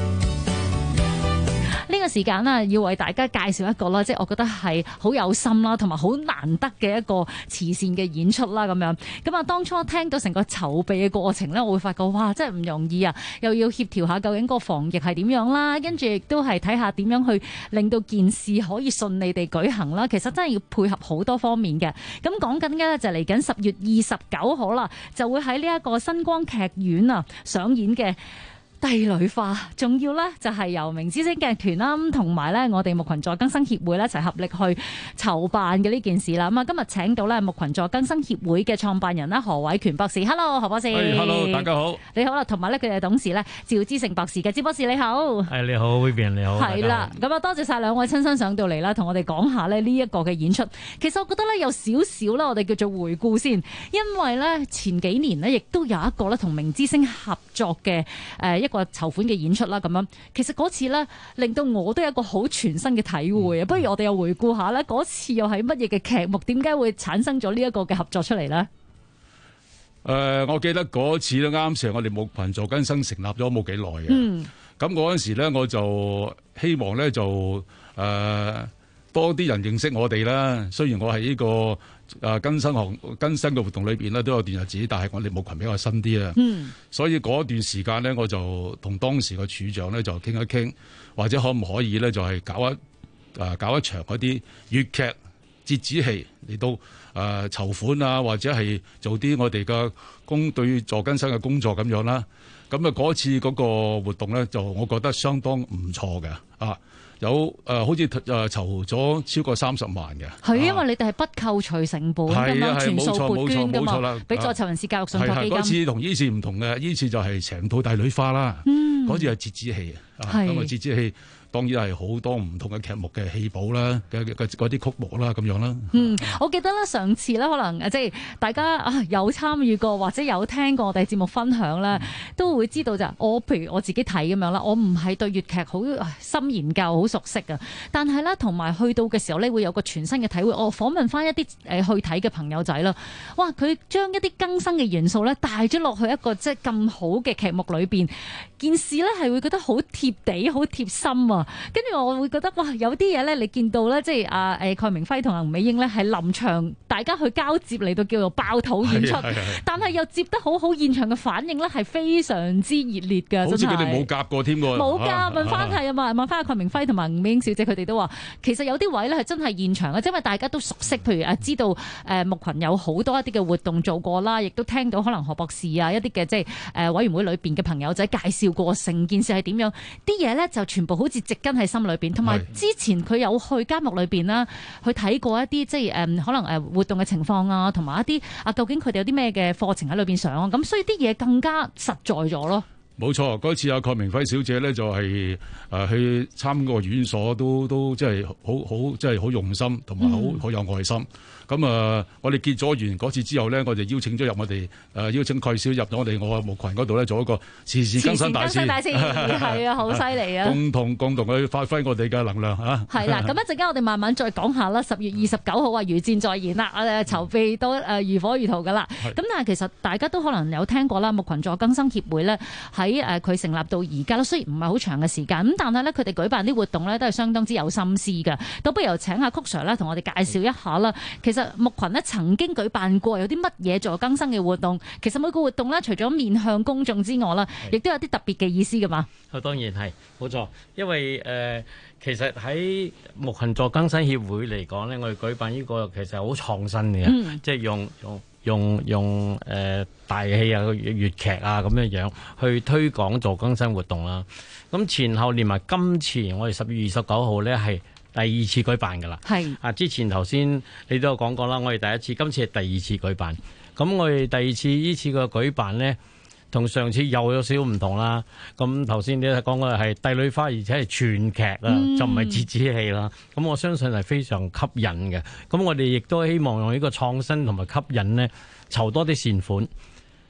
呢個時間呢，要為大家介紹一個啦，即係我覺得係好有心啦，同埋好難得嘅一個慈善嘅演出啦，咁樣。咁啊，當初聽到成個籌備嘅過程呢，我會發覺哇，真係唔容易啊！又要協調下究竟個防疫係點樣啦，跟住亦都係睇下點樣去令到件事可以順利地舉行啦。其實真係要配合好多方面嘅。咁講緊嘅呢，就嚟緊10月29號啦，就會喺呢一個新光劇院啊上演嘅帝女花，仲要咧就係由明之星劇團啦，同埋咧我哋牧群助更生協會咧一齊合力去籌辦嘅呢件事啦。咁啊，今日請到咧牧群助更生協會嘅創辦人啦何偉權博士 ，Hello 何博士。 Hello 大家好。 你好啦，同埋咧佢哋董事咧趙之成博士嘅，趙博士你好。 你好 Vivian 你好。 係啦，咁啊多謝晒兩位親身上到嚟啦，同我哋講下咧呢一個嘅演出。其實我覺得咧有少少啦，我哋叫做回顧先，因為咧前幾年呢，亦都有一個咧同明之星合作嘅一個籌款嘅演出啦，咁樣其實嗰次咧令到我都有一個好全新嘅體會啊！不如我哋又回顧下咧，嗰次又係乜嘢嘅劇目？點解會產生咗呢一個嘅合作出嚟咧？ 我記得嗰次咧啱時，我哋牧群助更生成立咗冇幾耐嘅。咁嗰陣時咧，我就希望咧就多啲人認識我哋啦。雖然我係呢個更生嘅活動裏邊咧都有段日子，但係我哋牧群比較新啲啊。所以嗰段時間咧，我就同當時個處長咧就傾一傾，或者可唔可以咧就係搞一場嗰啲粵劇折子戲嚟到籌款啊，或者係做啲我哋嘅對助更生嘅工作咁樣啦。咁啊嗰次嗰個活動咧，就我覺得相當唔錯嘅啊。有好似籌咗超過30萬嘅，係因為你哋係不扣除成本咁樣全數撥捐㗎嘛，俾在囚人士教育信託基金。嗰次同依次唔同嘅，依次就係成套帝女花啦，嗰次係折子戲啊，咁啊折子戲。當然係好多唔同嘅劇目嘅戲寶啦，嗰啲曲目啦，咁樣啦。我記得咧上次咧，可能即係大家有參與過或者有聽過我哋節目分享咧，都會知道就譬如我自己睇咁樣啦，我唔係對粵劇好深研究、好熟悉啊。但係咧，同埋去到嘅時候咧，會有個全新嘅體會。我訪問翻一啲去睇嘅朋友仔啦，哇！佢將一啲更生嘅元素咧帶咗落去一個即係咁好嘅劇目裏邊，件事咧係會覺得好貼地、好貼心啊！跟住我會覺得哇，有啲嘢咧，你見到咧，即係蓋明輝同阿吳美英咧，係臨場大家去交接嚟到叫做爆肚演出，但係又接得好好，現場嘅反應咧係非常之熱烈嘅，好似佢哋冇夾過添喎，冇夾問翻係啊嘛，問翻阿蓋明輝同埋吳美英小姐，佢哋都話其實有啲位咧係真係現場嘅，因為大家都熟悉，譬如知道牧群有好多一啲嘅活動做過啦，亦都聽到可能何博士啊一啲嘅即係委員會裏邊嘅朋友仔介紹過成件事係點樣，啲嘢咧就全部好似植根喺心裏邊，同埋之前佢有去監獄裏邊啦，去睇過一啲即係可能活動嘅情況啊，同埋一啲究竟佢哋有啲咩嘅課程喺裏邊上啊，咁所以啲嘢更加實在咗咯。冇錯，嗰次阿蓋明輝小姐咧就係去參個院所都即係好即係好用心，同埋好有愛心。咁我哋結咗緣嗰次之後咧，我哋邀請咗入我哋邀請蓋小入咗我哋牧群嗰度咧，做一個慈善更生大使，係啊，好犀利啊！共同去發揮我哋嘅能量嚇。係啦，咁一陣間我哋慢慢再講下啦。10月29號啊，如箭在弦啦，我哋籌備都如火如荼噶啦。咁但係其實大家都可能有聽過啦，牧群助更生協會咧喺佢成立到而家啦，雖然唔係好長嘅時間，咁但係咧佢哋舉辦啲活動咧都係相當之有心思嘅。倒不如請阿曲 Sir 咧同我哋介紹一下啦。其實牧群咧曾經舉辦過有啲乜嘢助更生嘅活動？其實每個活動咧，除咗面向公眾之外啦，亦都有啲特別嘅意思噶嘛。 當然係冇錯，因為其實喺牧群助更生協會嚟講咧，我哋舉辦呢個其實好創新嘅，即係用大戲啊、粵劇啊咁樣去推廣助更生活動啦。咁前後連埋今次我哋10月29號咧係第2次舉辦㗎啦。係啊，之前頭先你都有講過啦，我哋第1次，今次係第2次舉辦。咁我哋第2次呢次嘅舉辦咧，同上次又有少少唔同啦。咁頭先你講嘅係帝女花，而且係全劇啦，就唔係折子戲啦。咁我相信係非常吸引嘅。咁我哋亦都希望用呢個創新同埋吸引咧，籌多啲善款。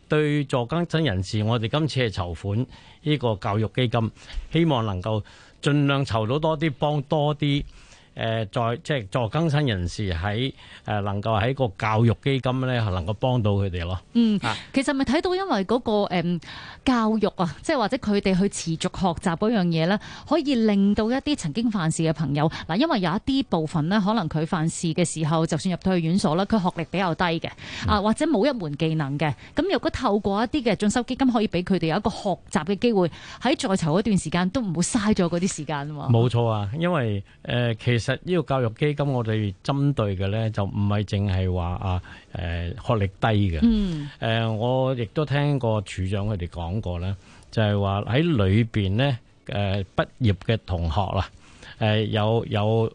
對助更生人士，我哋今次係籌款呢個教育基金，希望能夠盡量籌到多啲，幫多啲。即係助更生人士喺能夠喺個教育基金咧，能夠幫到佢哋咯。 其實咪睇到因為嗰個教育啊，即係或者佢哋去持續學習嗰樣嘢咧，可以令到一啲曾經犯事嘅朋友嗱，因為有一啲部分咧，可能佢犯事嘅時候，就算入到去院所啦，佢學歷比較低嘅或者冇一門技能嘅，咁如果透過一啲嘅進修基金，可以俾佢哋有一個學習嘅機會，喺在囚嗰段時間都唔好嘥咗嗰啲時間啊嘛。 冇錯啊，因為其實呢個教育基金我哋針對嘅咧，就唔係淨係話學歷低嘅。我亦都聽過處長佢哋講過咧，就係話喺裏邊咧畢業嘅同學啦，有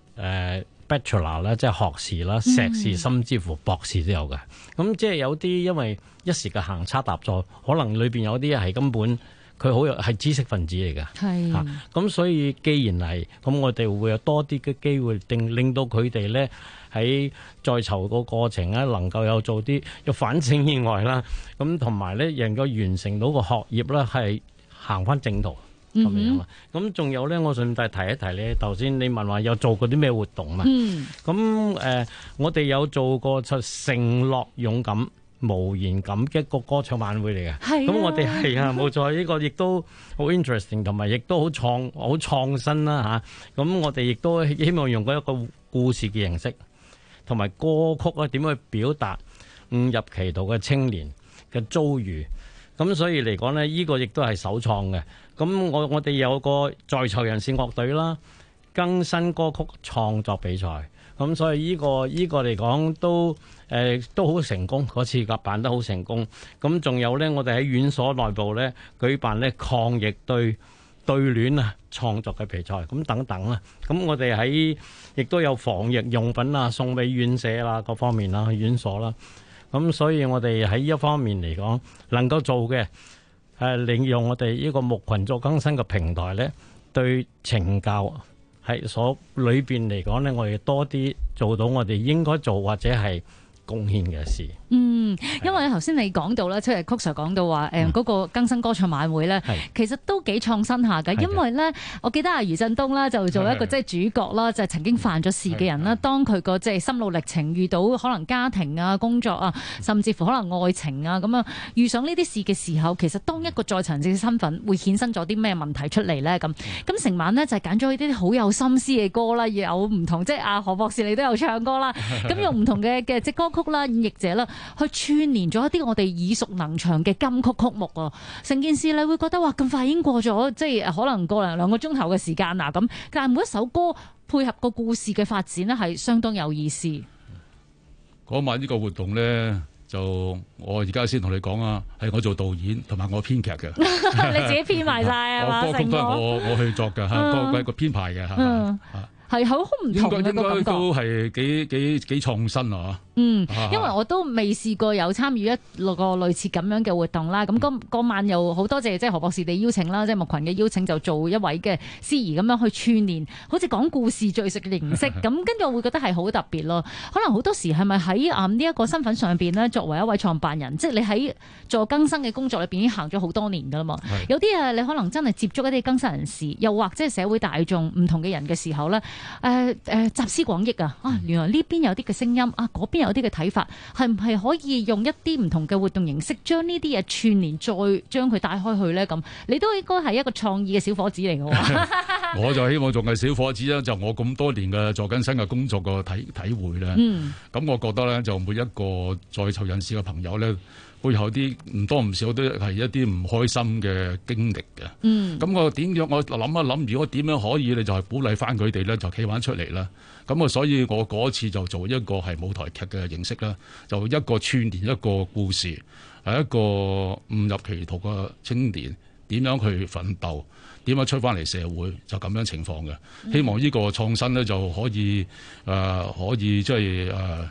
Bachelor 啦，即係學士啦、碩士，甚至乎博士都有嘅。咁即係有啲因為一時嘅行差踏錯，可能裏邊有啲係根本。佢好有係知識分子嚟㗎，係咁所以既然係咁，我哋會有多啲嘅機會，令到佢哋咧喺在囚個過程咧，能夠有做啲有反省以外啦，咁同埋咧能夠完成到個學業咧，係行翻正途咁樣啊。咁仲有咧，我順帶提一提咧，頭先你問話有做過啲咩活動嘛？咁我哋有做過就承諾勇敢。無言感激個歌唱晚會嚟嘅，咁我哋係冇錯，呢個亦都好 interesting， 同埋亦都好創新啦嚇。咁我哋亦都希望用嗰一個故事嘅形式，同埋歌曲啊點去表達誤入歧途嘅青年嘅遭遇。咁所以嚟講呢，呢個亦都係首創嘅。咁我哋有個在囚人士樂隊啦，更新歌曲創作比賽。咁所以呢個嚟講都好成功，嗰次辦得好成功。咁仲有咧，我哋喺院所內部咧舉辦咧抗疫對聯啊創作嘅比賽，咁等等啦。咁我哋亦都有防疫用品啊送俾院舍啦，各方面啦，院所啦。咁所以我哋喺呢一方面嚟講，能夠做嘅利用我哋呢個牧群助更生嘅平台咧，對懲教。喺所裏邊嚟講咧，我哋多啲做到我哋應該做或者係貢獻嘅事。 因為頭先你講到啦，即係曲 Sir 講到話嗰個更新歌唱晚會咧，其實都幾創新下嘅。因為咧，我記得阿余振東啦，就做一個即係主角啦，就係曾經犯咗事嘅人啦。當佢個即係心路歷程遇到可能家庭啊、工作啊，甚至乎可能愛情啊咁啊，遇上呢啲事嘅時候，其實當一個在囚人士嘅身份會衍生咗啲咩問題出嚟咧？咁成晚咧就係揀咗呢啲好有心思嘅歌啦，有唔同即係阿何博士你都有唱歌啦，咁用唔同嘅即歌曲啦、演繹者啦，去串連咗一啲我哋耳熟能詳嘅金曲曲目啊！成件事你會覺得哇，咁快已經過咗，即係可能個零兩個鐘頭嘅時間啦咁。但係每一首歌配合個故事嘅發展呢，係相當有意思。 嗰晚呢個活動咧，就我而家先同你講啊，係我做導演同埋我編劇嘅。 你自己編埋晒啊嘛？ 歌曲都係我去作嘅嚇，個編排嘅嚇。 係好唔同嘅個感覺， 應該都係幾創新啊！ 因為我都未試過有參與一個類似咁樣嘅活動啦。咁嗰晚又好多謝即係何博士哋邀請啦，即係牧群嘅邀請，就做一位嘅司儀咁樣去串連，好似講故事敘述嘅形式。咁跟住我會覺得係好特別咯。可能好多時係咪喺呢一個身份上邊呢？作為一位創辦人，即係你喺助更生嘅工作裏邊已經行咗好多年噶啦嘛。有啲你可能真係接觸一啲更生人士，又或者係社會大眾唔同嘅人嘅時候咧。集思廣益啊！原來呢邊有啲嘅聲音啊，嗰邊有啲嘅睇法，係唔係可以用一啲唔同嘅活動形式，將呢啲嘢串聯，再將佢帶開去咧？咁你都應該係一個創意嘅小伙子嚟嘅喎。 我就希望仲係小伙子啦，就我咁多年嘅助更生嘅工作個體會咧。咁我覺得咧，就每一個在囚人士嘅朋友咧，會有啲唔多唔少都係一啲唔開心嘅經歷嘅。咁我點樣？我諗一諗，如果點樣可以，你就係鼓勵翻佢哋咧，就企翻出嚟啦。咁所以我嗰次就做一個係舞台劇嘅形式啦，就一個串連一個故事，係一個誤入歧途嘅青年點樣去奮鬥，點樣出翻嚟社會，就咁樣情況嘅。希望呢個創新咧就可以即係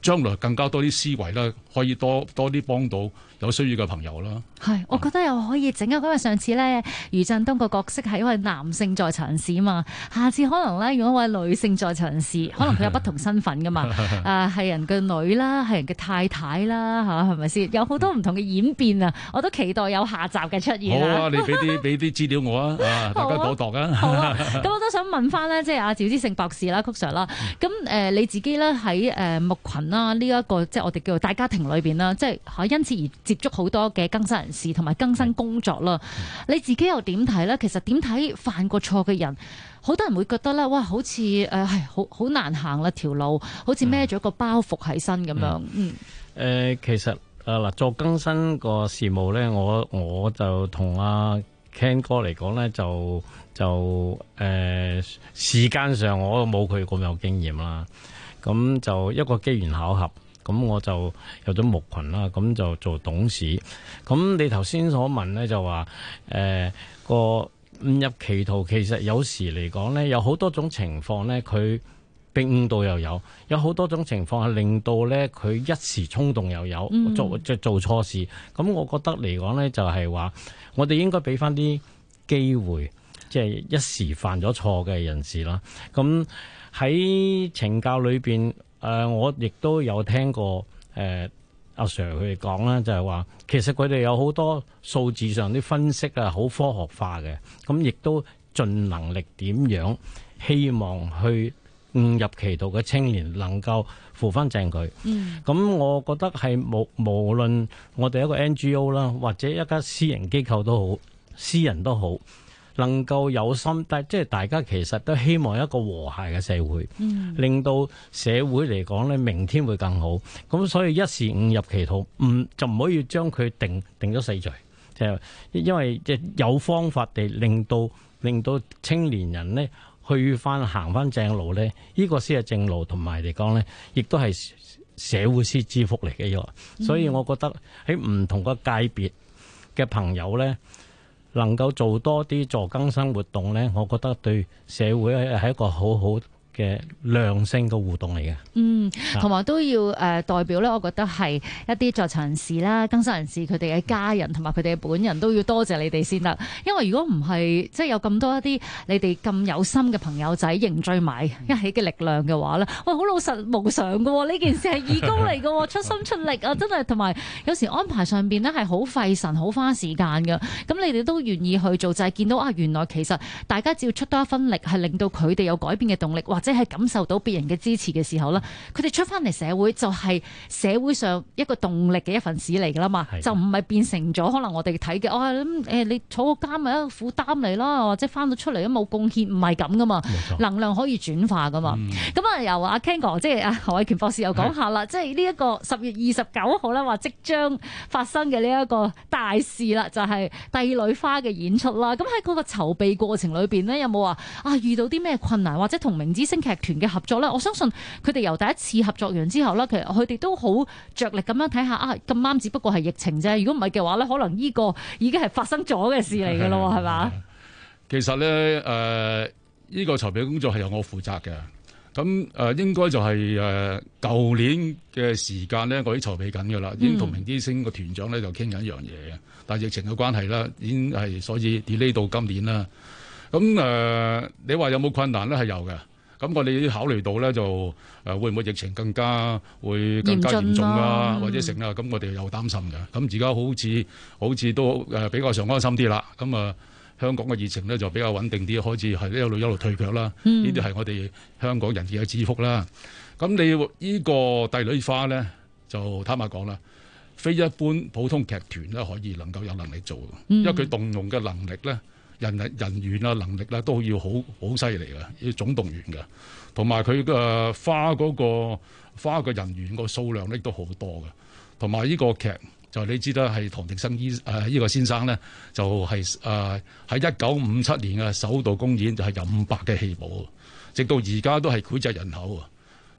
將來更加多啲思維啦，可以多啲幫到有需要嘅朋友啦。 係，我覺得又可以整啊！因為上次咧，余振東個角色係一位男性在場人士嘛，下次可能咧，如果一位女性在場人士，可能佢有不同身份噶嘛，係人嘅女啦，係人嘅太太啦，嚇係咪先？有好多唔同嘅演變啊！我都期待有下集嘅出現。 好啊，你俾啲資料我啊，大家度度啊。 好啊，咁我都想問翻咧，即係阿趙之勝博士啦、曲 Sir 啦，咁你自己咧喺牧群啦呢一個即係我哋叫做大家庭裏邊啦，即係可因此而接觸好多嘅更生人士同埋更生工作啦。你自己又點睇咧？其實點睇犯過錯嘅人？好多人會覺得咧，哇，好似係好難行啦條路，好似孭咗個包袱喺身咁樣。 其實嗱，做更新個事務咧，我就同阿 Ken 哥嚟講咧，就時間上我冇佢咁有經驗啦。咁就一個機緣巧合，咁我就有咗牧群啦，咁就做董事。咁你頭先所問咧，就話個誤入歧途，其實有時嚟講咧，有好多種情況咧，佢被誤導又有好多種情況係令到咧佢一時衝動又有做錯事。咁我覺得嚟講咧，就係話我哋應該俾翻啲機會，即係一時犯咗錯嘅人士啦。咁喺懲教裏邊，我亦都有聽過阿 Sir 佢哋講啦，就係話其實佢哋有好多數字上啲分析啊，好科學化嘅，咁亦都盡能力點樣希望去誤入歧途嘅青年能夠扶翻正佢。咁我覺得係無論我哋一個 NGO 啦，或者一家私營機構都好，私人都好，能夠有心，但即係大家其實都希望一個和諧嘅社會，令到社會嚟講咧，明天會更好。咁所以一時誤入歧途，就唔可以將佢定咗死罪，就係因為即係有方法地令到青年人咧行翻正路咧，呢個先係正路，同埋嚟講咧，亦都係社會之福嚟嘅呢個。所以我覺得喺唔同個界別嘅朋友咧，能夠做多啲助更生活動咧，我覺得對社會係一個好好嘅良性嘅互動嚟嘅。 同埋都要代表咧，我覺得係一啲在場人士啦、更生人士佢哋嘅家人同埋佢哋嘅本人都要多謝你哋先得。因為如果唔係，即係有咁多一啲你哋咁有心嘅朋友仔凝聚埋一起嘅力量嘅話咧，喂，好老實無常嘅喎，呢件事係義工嚟嘅喎，出心出力啊，真係。同埋有時安排上邊咧係好費神、好花時間嘅。咁你哋都願意去做，就係見到原來其實大家只要出多一分力，係令到佢哋有改變嘅動力，或者係感受到別人嘅支持嘅時候咧，佢哋出翻嚟社會就係社會上一個動力嘅一份子嚟噶啦嘛，就唔係變成咗可能我哋睇嘅你坐個監咪一個負擔嚟啦，或者翻到出嚟都冇貢獻，唔係咁噶嘛，能量可以轉化噶嘛。咁由阿 Ken 哥即係阿何偉權博士又講下啦，即係呢一個10月29號咧話即將發生嘅呢一個大事啦，就係帝女花嘅演出啦。咁喺嗰個籌備過程裏邊呢，有冇話遇到啲咩困難，或者同明之星劇團嘅合作咧？我相信佢哋由第一次合作完之後咧，其實佢哋都好着力咁樣睇下咁啱，只不過係疫情啫。如果唔係嘅話咧，可能呢個已經係發生咗嘅事嚟嘅咯，係嘛？ 其實咧，呢個籌備工作係由我負責嘅。咁應該就係舊年嘅時間咧，我已經籌備緊㗎啦，已經同明之星個團長咧就傾緊一樣嘢嘅。但係疫情嘅關係啦，已經係所以 delay 到今年啦。咁你話有冇困難咧？係有嘅。咁我哋考慮到咧，就會唔會疫情更加嚴重啊，或者成啊？咁我哋有擔心嘅。咁而家好似都比較上安心啲啦。咁香港嘅疫情咧就比較穩定啲，開始係一路退卻啦。呢啲係我哋香港人嘅祝福啦。咁你呢個帝女花咧，就坦白講啦，非一般普通劇團咧可以能夠有能力做，因為佢動用嘅能力咧。人員啊，能力咧都要好犀利嘅，要總動員嘅，同埋佢嘅花嘅人員個數量咧都好多嘅，同埋呢個劇就你知啦，係唐滌生呢個先生咧就係喺1957年嘅首度公演就係有500嘅戲寶，直到而家都係膾炙人口啊！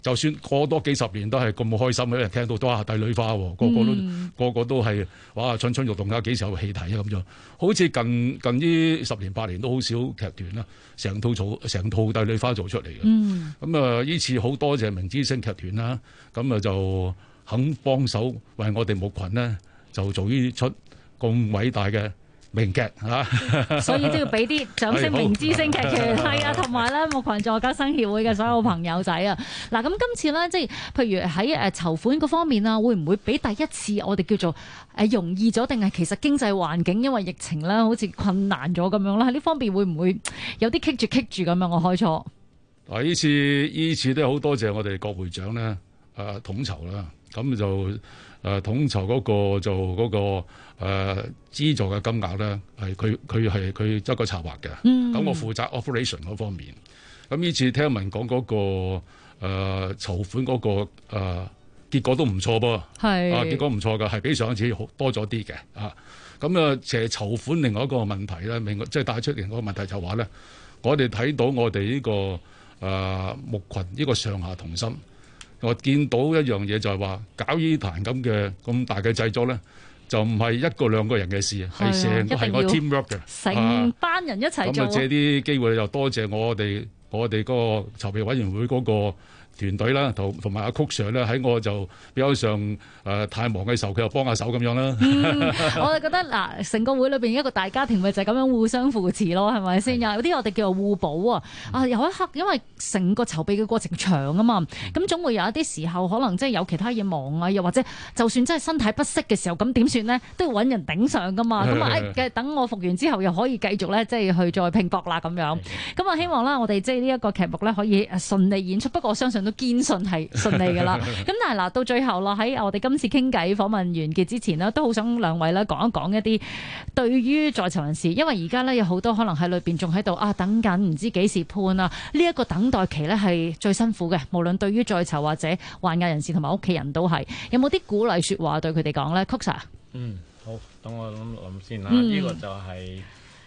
就算過多幾十年都係咁開心，有人聽到都話帝女花喎，個個都係哇蠢蠢欲動啊！幾時有戲睇啊咁樣？好似近呢10年8年都好少劇團啦，成套帝女花做出嚟嘅。咁啊，呢次好多謝明之星劇團啦，咁啊就肯幫手為我哋木群呢，就做呢出咁偉大嘅名劇嚇， 所以都要俾啲掌聲明之星劇團係啊，同埋咧木群助更生協會嘅所有朋友仔啊！嗱，咁今次咧即係譬如喺籌款嗰方面啊，會唔會比第一次我哋叫做容易咗，定係其實經濟環境因為疫情咧好似困難咗咁樣啦？喺呢方面會唔會有啲棘住咁樣？我開錯嗱，呢次都好多謝我哋郭會長咧統籌啦，咁就統籌嗰個就嗰個資助嘅金額咧，係佢一個策劃嘅。咁我負責 operation 嗰方面。咁呢次聽聞講嗰個籌款嗰個結果都唔錯噃，結果唔錯㗎，係比上一次多咗啲嘅啊。咁啊，其實籌款另外一個問題咧，即係帶出另外一個問題就話咧，我哋睇到我哋呢個木群呢個上下同心。我見到一樣嘢就係話搞呢壇咁大嘅製作咧，就唔係1個2個人嘅事，係成個係個 teamwork 嘅， 成班人一齊做。 咁啊，借啲機會就多謝我哋嗰個籌備委員會嗰個團隊啦，同埋阿曲 Sir 咧，喺我就比較上太忙嘅時候，佢又幫下手咁樣啦。 我哋覺得嗱，成個會裏邊一個大家庭咪就係咁樣互相扶持咯，係咪先？有啲我哋叫做互補啊！有一刻因為成個籌備嘅過程長啊嘛，咁總會有一啲時候可能即係有其他嘢忙啊，又或者就算真係身體不適嘅時候，咁點算呢？都要揾人頂上噶嘛。咁啊，等我復完之後又可以繼續咧，即係去再拼搏啦咁樣。咁啊，希望啦，我哋即係呢一個劇目咧可以順利演出。不過我相信都堅信係順利㗎啦。咁但係嗱，到最後啦，喺我哋今次傾偈訪問完結之前呢，都好想兩位咧講一講一啲對於在囚人士，因為而家咧有好多可能喺裏邊仲喺度等緊，唔知幾時判啊！呢一個等待期咧係最辛苦嘅，無論對於在囚或者患押人士同埋屋企人都係。有冇啲鼓勵説話對佢哋講咧？曲 Sir？ 好，等我諗先啦。呢個就係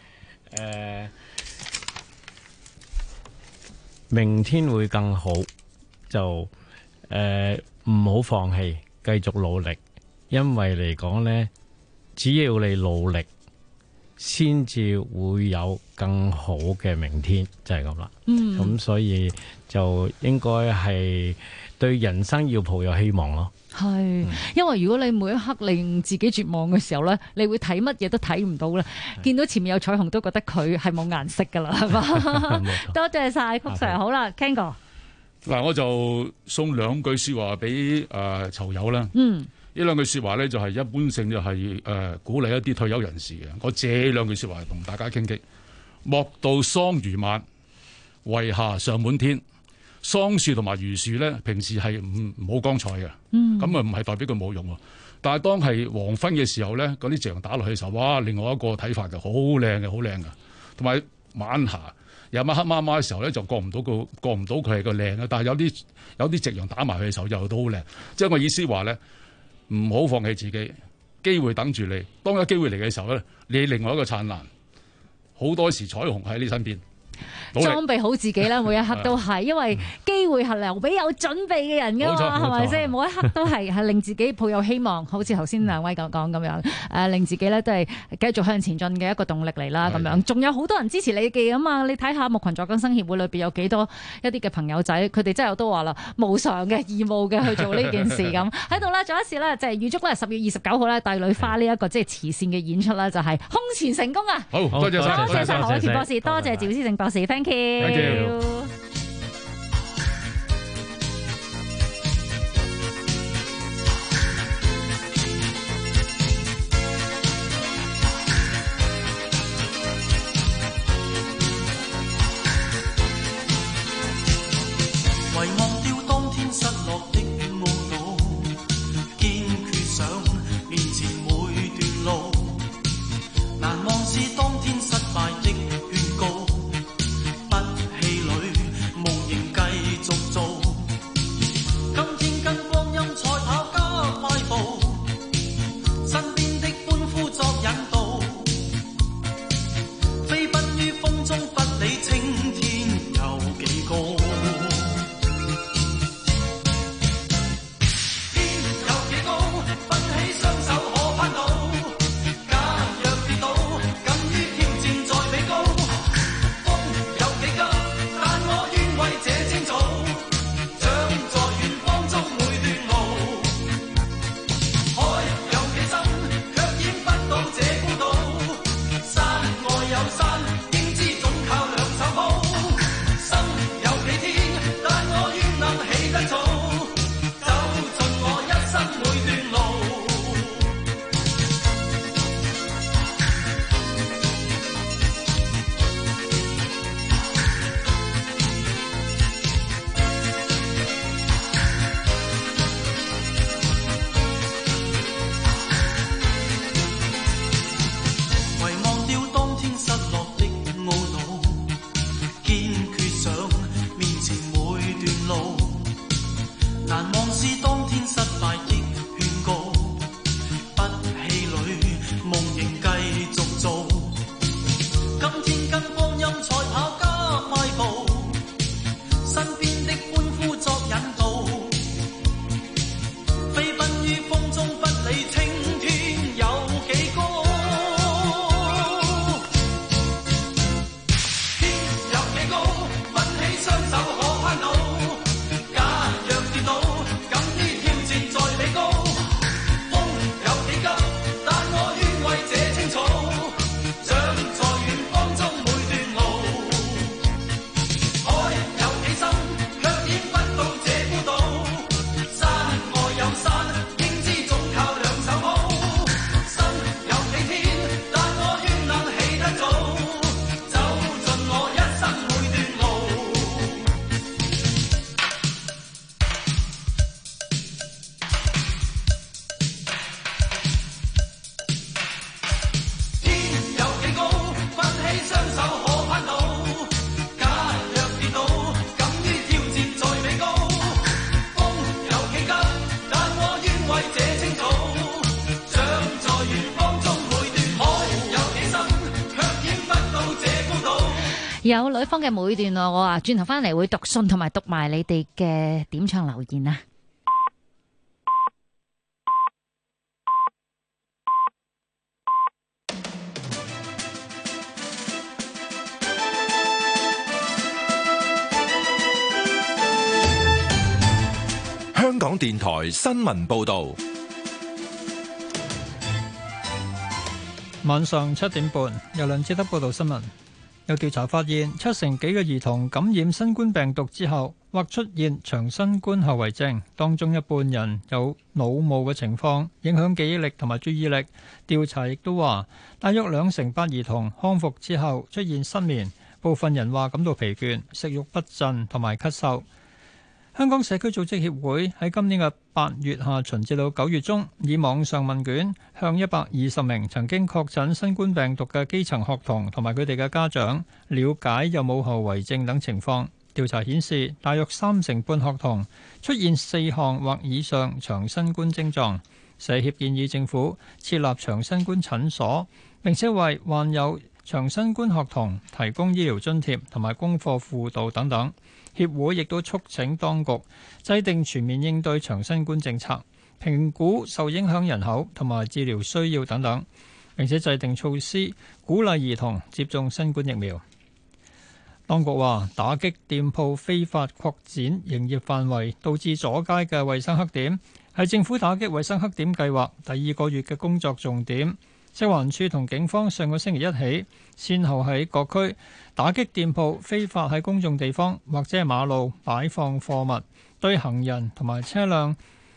明天會更好，就唔好放棄，繼續努力，因為嚟講呢，只要你努力，先至會有更好嘅明天，就係咁啦。咁所以就應該係對人生要抱有希望咯。 係，因為如果你每一刻令自己絕望嘅時候咧，你會睇乜嘢都睇唔到咧。見到前面有彩虹都覺得佢係冇顏色噶啦，係嘛？多謝晒曲 Sir， 好啦 ，Ken 哥。 嗱，我就送2句説話俾囚友啦。呢2句説話咧就係一般性就係鼓勵一啲退休人士嘅。我借2句説話同大家傾偈。莫道桑榆晚，為霞尚滿天。桑樹同埋榆樹咧，平時係唔好光彩嘅，咁啊唔係代表佢冇用喎。但係當係黃昏嘅時候咧，嗰啲夕陽打落去嘅時候，哇！另外一個睇法嘅，好靚嘅，好靚嘅。同埋晚霞夜晚黑媽媽嘅時候咧，就覺唔到佢係個靚嘅。但係有啲夕陽打埋去嘅時候，又都好靚。即係我意思話咧，唔好放棄自己，機會等住你。當有機會嚟嘅時候咧，你另外一個燦爛，好多時彩虹喺你身邊。 裝備好自己啦，每一刻都係，因為機會係留俾有準備嘅人噶嘛，係咪先？每一刻都係令自己抱有希望，好似頭先兩位講咁樣，令自己咧都係繼續向前進嘅一個動力嚟啦。咁樣仲有好多人支持你嘅啊嘛！你睇下木群助更生協會裏邊有幾多一啲嘅朋友仔，佢哋真係都話啦，無償嘅義務嘅去做呢件事咁喺度啦。仲有一次咧，就係預祝咧10月29號咧帝女花呢一個即係慈善嘅演出啦，就係空前成功啊！ 好，多謝晒， 多謝晒何偉權博士，多謝趙思正博士。Thank you。 遺忘掉當天失落的懊惱，堅決想面前每段路，難忘是當天失敗的勸告。 為這清早，長在遠方中每段可有幾深，卻影不到這高度。 有女方嘅每段我話轉頭翻嚟會讀信同埋讀埋你哋嘅點唱留言啊！ 香港電台新聞報道。 晚上7點半，由梁志德報道新聞。有調查發現，7成幾嘅兒童感染新冠病毒之後，或出現長新冠後遺症，當中一半人有腦霧嘅情況，影響記憶力同埋注意力。調查亦都話，大約2成8兒童康復之後出現失眠，部分人話感到疲倦、食慾不振同埋咳嗽。香港社區組織協會喺今年嘅8月下旬至到9月中，以網上問卷向120名曾經確診新冠病毒嘅基層學童同埋佢哋嘅家長了解有冇後遺症等情況。調查顯示，大約3成半學童出現4項或以上長新冠症狀。社協建議政府設立長新冠診所，並且為患有長新冠學童提供醫療津貼同埋功課輔導等等。協會亦都促請當局制定全面應對長新冠政策，評估受影響人口同埋治療需要等等，並且制定措施鼓勵兒童接種新冠疫苗。當局話，打擊店鋪非法擴展營業範圍導致阻街嘅衛生黑點，係政府打擊衛生黑點計劃第2個月嘅工作重點。食環署同警方上個星期一起，先後喺各區打擊店鋪非法喺公眾地方或者係馬路擺放貨物，對行人同埋車輛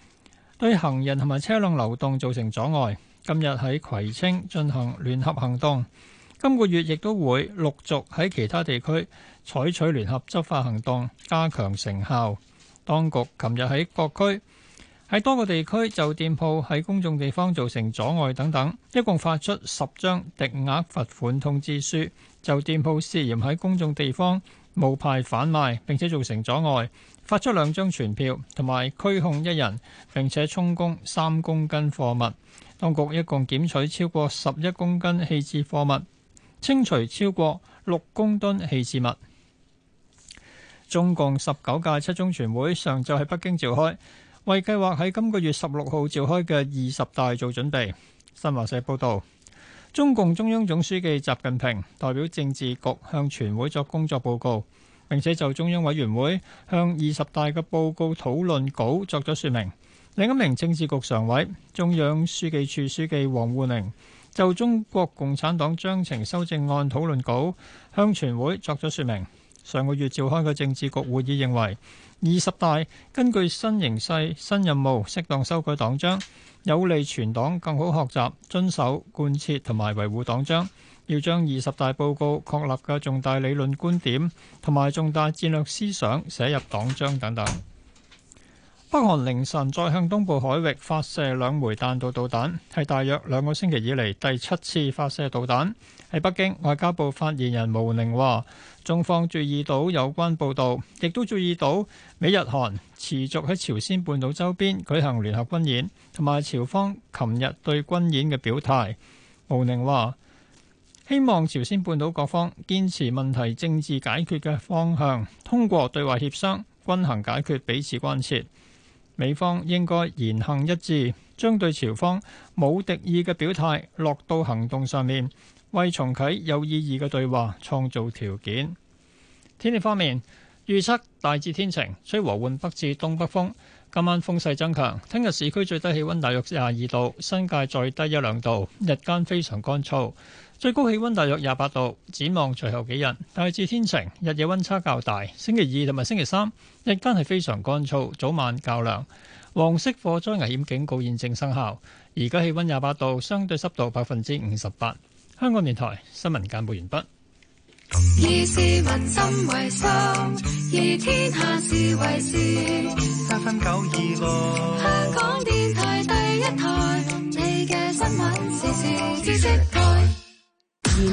流動造成阻礙。今日喺葵青進行聯合行動，今個月亦都會陸續喺其他地區採取聯合執法行動，加強成效。當局琴日喺各區喺多個地區就店鋪喺公眾地方造成阻礙等等，一共發出10張定額罰款通知書。就店鋪涉嫌喺公眾地方無牌販賣並且造成阻礙，發出2張傳票同埋拘控1人，並且充公3公斤貨物。當局一共檢取超過11公斤棄置貨物，清除超過6公噸棄置物。中共19屆7中全會上晝喺北京召開，為計劃喺今個月16號召開嘅20大做準備。新華社報道，中共中央總書記習近平代表政治局向全會作工作報告，並且就中央委員會向20大嘅報告討論稿作咗說明。另一名政治局常委、中央書記處書記王滬寧就中國共產黨章程修正案討論稿向全會作咗說明。上個月召開嘅政治局會議認為，20大根據新形勢、新任務，適當修改黨章，有利全黨更好學習、遵守、貫徹同埋維護黨章。要將20大報告確立嘅重大理論觀點同埋重大戰略思想寫入黨章等等。北韓凌晨再向東部海域發射2枚彈道導彈，係大約2個星期以嚟第7次發射導彈。喺北京，外交部發言人毛寧話，中方注意到有關報導，亦都注意到美日韓持續喺朝鮮半島周邊舉行聯合軍演，同埋朝方琴日對軍演嘅表態。毛寧話，希望朝鮮半島各方堅持問題政治解決嘅方向，通過對話協商均衡解決彼此關切。美方應該言行一致，將對朝方冇敵意嘅表態落到行動上面，為重啟有意義嘅對話創造條件。天氣方面，預測大致天晴，吹和緩北至東北風。今晚風勢增強，聽日市區最低氣溫大約22度，新界再低1-2度，日間非常乾燥，最高氣溫大約28度。展望隨後幾日，大致天晴，日夜溫差較大。星期2同埋星期3，日間係非常乾燥，早晚較涼。黃色火災危險警告現正生效。而家氣溫28度，相對濕度58%。香港電台新聞簡報完畢。 以市民心為心，以天下事為事。7分926，香港電台第一台，你嘅新聞時事知識台。燃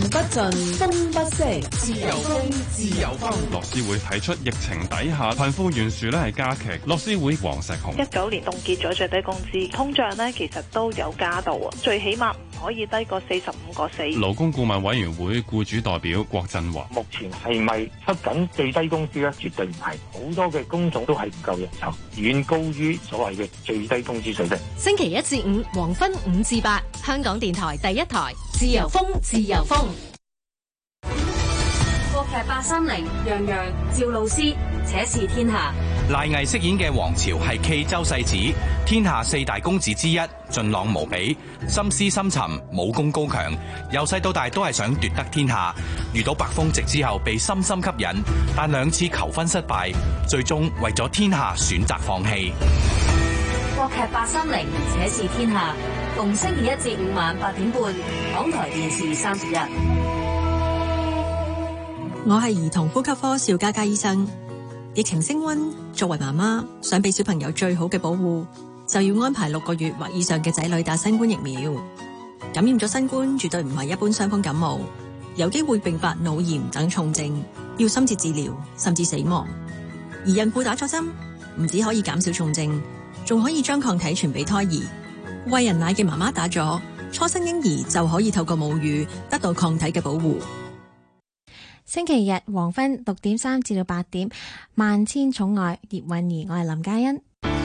不盡，風不息，自由風，自由風。 樂施會提出疫情底下貧富懸殊咧係加劇。樂施會黃石雄 19年凍結咗最低工資，通脹咧其實都有加到啊，最起碼唔可以低過45.4。 勞工顧問委員會僱主代表郭振華： 目前係咪出緊最低工資咧？絕對唔係，好多嘅工種都係唔夠人手，遠高於所謂嘅最低工資水平。 星期1至5黃昏5至8，香港電台第一台，自由風，自由風。國劇830，楊洋、趙露思，且試天下。 賴藝飾演嘅王朝係冀州世子，天下4大公子之一，俊朗無比，心思深沉，武功高強，由細到大都係想奪得天下。遇到白風夕之後，被深深吸引，但2次求婚失敗，最終為咗天下選擇放棄。 國劇830，且試天下，逢星期1至5晚8點半，港台電視31。 我係兒童呼吸科邵嘉嘉醫生。疫情升溫，作為媽媽想俾小朋友最好嘅保護，就要安排6個月或以上嘅仔女打新冠疫苗。感染咗新冠絕對唔係一般傷風感冒，有機會併發腦炎等重症，要深切治療甚至死亡。而孕婦打咗針，唔止可以減少重症，仲可以將抗體傳俾胎兒。餵人奶嘅媽媽打咗，初生嬰兒就可以透過母乳得到抗體嘅保護。 星期日黃昏6點3至到8點，萬千寵愛葉韻儀，我係林嘉欣。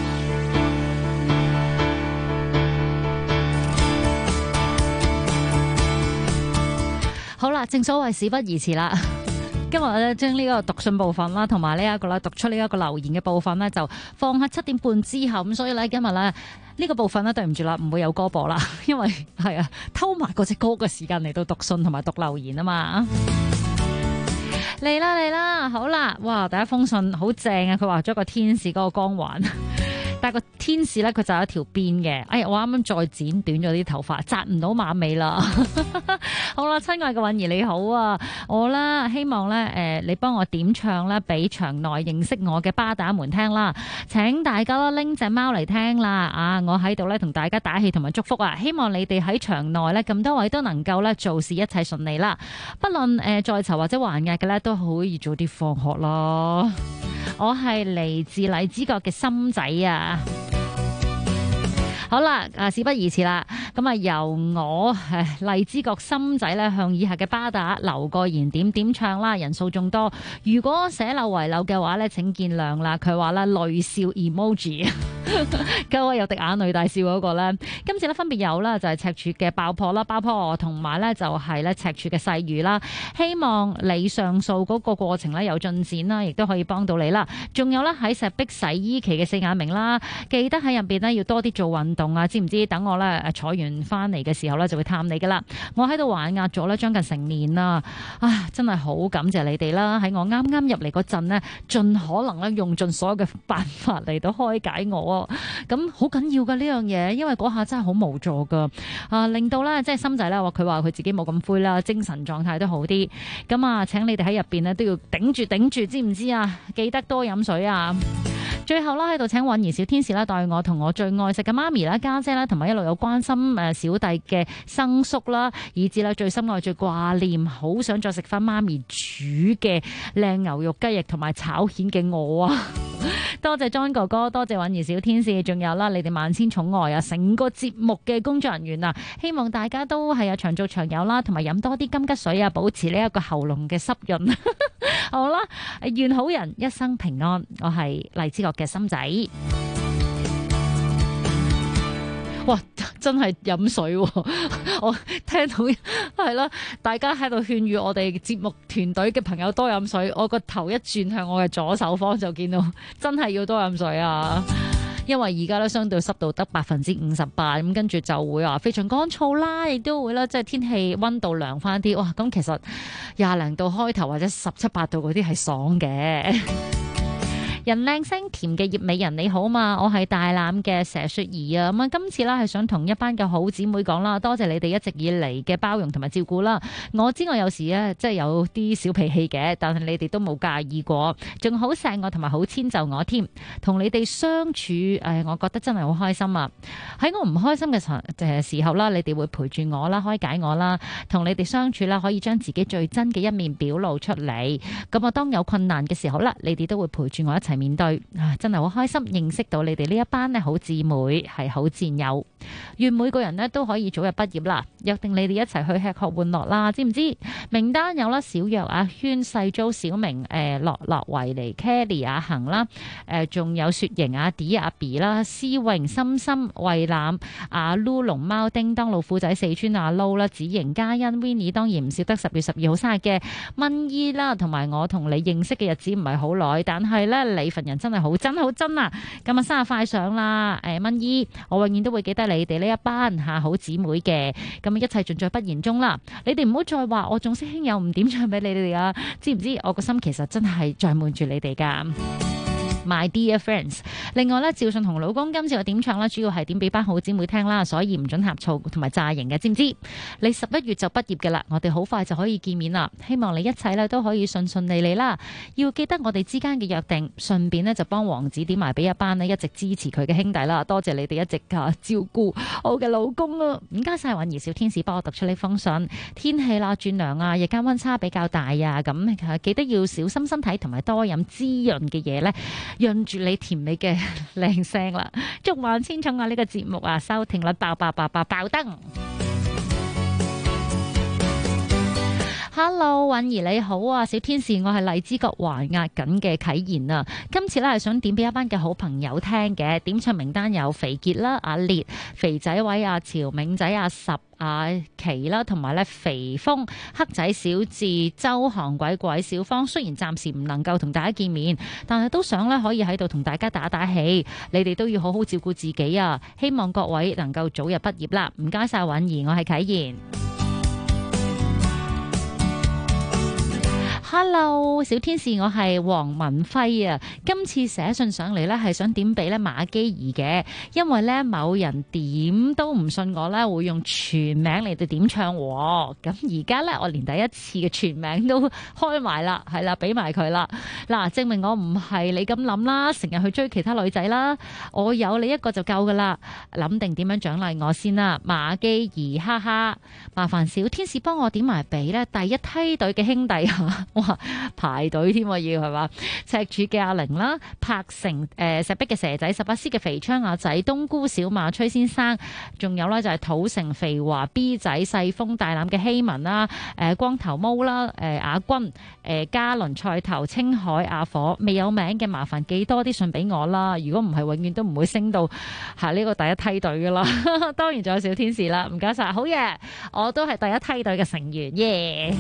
好啦，正所謂事不宜遲啦。今日咧將呢個讀信部分啦，同埋呢一個啦讀出呢一個留言嘅部分呢，就放喺7點半之後。咁所以咧今日咧呢個部分呢，對唔住啦，唔會有歌播啦，因為係啊偷埋嗰隻歌嘅時間嚟到讀信同埋讀留言啊嘛。嚟啦，好啦，哇！第一封信好正啊，佢畫咗個天使嗰個光環，但係個天使咧佢就有一條辮嘅。哎呀，我啱啱再剪短咗啲頭髮，紮唔到馬尾啦。好啦，親愛嘅韻儀你好啊，我啦希望咧你幫我點唱咧俾場內認識我嘅巴打們聽啦，請大家拎隻貓嚟聽啦啊！我喺度咧同大家打氣同埋祝福啊，希望你哋喺場內咧咁多位都能夠咧做事一切順利啦，不論在囚或者還押嘅咧都可以早啲放學咯。我係嚟自荔枝角嘅心仔啊！好啦，事不宜遲啦，咁啊由我荔枝角心仔咧向以下嘅巴打留個言點唱啦，人數眾多，如果寫漏遺漏嘅話咧，請見諒啦。佢話咧淚笑 emoji， 夠啊有滴眼淚大笑嗰個咧。今次咧分別有啦，就係赤柱嘅爆破啦，爆破同埋咧就係咧赤柱嘅細雨啦。希望你上訴嗰個過程咧有進展啦，亦都可以幫到你啦。仲有咧喺石壁洗衣期嘅4眼明啦，記得喺入邊咧要多啲做運動啊，知唔知？等我咧坐完翻嚟嘅時候咧就會探你噶啦。我喺度還押咗咧將近成年啦，啊真係好感謝你哋啦！喺我啱啱入嚟嗰陣呢，盡可能咧用盡所有嘅辦法嚟到開解我，咁好緊要噶呢樣嘢，因為嗰下真係好無助噶，令到咧即係心仔咧話佢話佢自己冇咁灰啦，精神狀態都好啲。咁啊，請你哋喺入邊咧都要頂住，知唔知啊？記得多飲水啊！最後啦，喺度請韻儀小天使啦，代我同我最愛食嘅媽咪啦、家姐啦，同埋一路有關心小弟嘅生叔啦，以至啦最深愛、最掛念，好想再食翻媽咪煮嘅靚牛肉雞翼同埋炒蜆嘅我啊！多謝 John 哥哥，多謝韻儀小天使，仲有啦你哋萬千寵愛啊，成個節目嘅工作人員啊，希望大家都係長做長有啦，同埋飲多啲金桔水啊，保持呢一個喉嚨嘅濕潤。好啦，願好人一生平安。我係荔枝角嘅心仔。哇，真係飲水喎！我聽到係啦，大家喺度勸喻我哋節目團隊嘅朋友多飲水。我個頭一轉向我嘅左手方，就見到真係要多飲水啊！因為而家咧相對濕度得58%，咁跟住就會話非常乾燥啦，亦都會啦，即係天氣溫度涼翻啲。哇，咁其實20度開頭或者17、8度嗰啲係爽嘅。 人靚聲甜嘅葉美人你好嘛，我係大欖嘅佘雪兒啊。咁啊，今次啦係想同一班嘅好姊妹講啦，多謝你哋一直以嚟嘅包容同埋照顧啦。我知我有時咧即係有啲小脾氣嘅，但係你哋都冇介意過，仲好錫我同埋好遷就我添。同你哋相處我覺得真係好開心啊！喺我唔開心嘅時候啦，你哋會陪住我啦，開解我啦，同你哋相處啦，可以將自己最真嘅一面表露出嚟。咁啊，當有困難嘅時候啦，你哋都會陪住我一齊面對。真係好開心認識到你哋呢一班咧好姊妹，係好戰友。願每個人咧都可以早日畢業啦，約定你哋一齊去吃喝玩樂啦，知唔知？名單有啦，小若、阿軒、細租、小明、樂樂、維尼、Kelly、阿恒啦，仲有雪瑩、阿 D、阿 B 啦、思穎、心心、慧攬、阿 Lu、龍貓、叮當、老虎仔、四川阿 Lu 啦、子瑩、嘉欣、Winnie， 當然唔少得10月12號生日嘅蚊姨啦，同埋我同你認識嘅日子唔係好耐，但係咧你份人真係好真好真啊！今日生日快上啦，蚊姨，我永遠都會記得你哋呢一班好姊妹嘅，咁一切盡在不言中啦。你哋唔好再話我仲識兄友唔點唱俾你哋啊！知唔知我個心其實真係載滿住你哋噶。My dear friends， 另外咧，趙信同老公今次嘅點唱啦，主要係點俾班好姊妹聽啦，所以唔准呷醋同埋詐型嘅，知唔知？你11月就畢業嘅啦，我哋好快就可以見面啦，希望你一切咧都可以順順利利啦。要記得我哋之間嘅約定，順便呢就幫王子點埋俾一班呢一直支持佢嘅兄弟啦。多謝你哋一直照顧我嘅老公啊！唔該晒，允兒小天使幫我讀出呢封信。天氣啦轉涼啊，日間溫差比較大啊，咁記得要小心身體同埋多飲滋潤嘅嘢咧。潤住你甜美嘅靚聲啦！祝萬千寵愛呢個節目啊，收聽率爆燈！ Hello， 允兒你好啊，小天使，我係荔枝角還押緊嘅啟賢啊。今次咧係想點俾一班嘅好朋友聽嘅，點唱名單有肥傑啦、阿烈、肥仔位、阿潮、明仔、阿十、阿琪啦，同埋咧肥峰、黑仔、小智、周航、鬼鬼、小芳。雖然暫時唔能夠同大家見面，但係都想咧可以喺度同大家打打氣。你哋都要好好照顧自己啊！希望各位能夠早日畢業啦！唔該晒允兒，我係啟賢。Hello， 小天使，我係黃文輝啊！今次寫信上嚟咧，係想點俾咧馬基兒嘅，因為咧某人點都唔信我咧會用全名嚟到點唱喎。咁而家咧我連第一次嘅全名都開埋啦，係啦，俾埋佢啦。嗱，證明我唔係你咁諗啦，成日去追其他女仔啦。我有你一個就夠噶啦，諗定點樣獎勵我先啦。馬基兒，哈哈，麻煩小天使幫我點埋俾咧第一梯隊嘅兄弟啊！排隊添，要係嘛？赤柱嘅阿玲啦，柏城石壁嘅蛇仔，18C嘅肥昌阿仔，冬菇小馬崔先生，仲有啦就係土城肥華 B 仔細豐大欖嘅希文啦，光頭毛啦，亞軍嘉倫菜頭青海阿火，未有名嘅麻煩寄多啲信俾我啦。如果唔係，永遠都唔會升到呢個第一梯隊噶啦。當然仲有小天使啦，唔該晒，好嘢，我都係第一梯隊嘅成員，耶！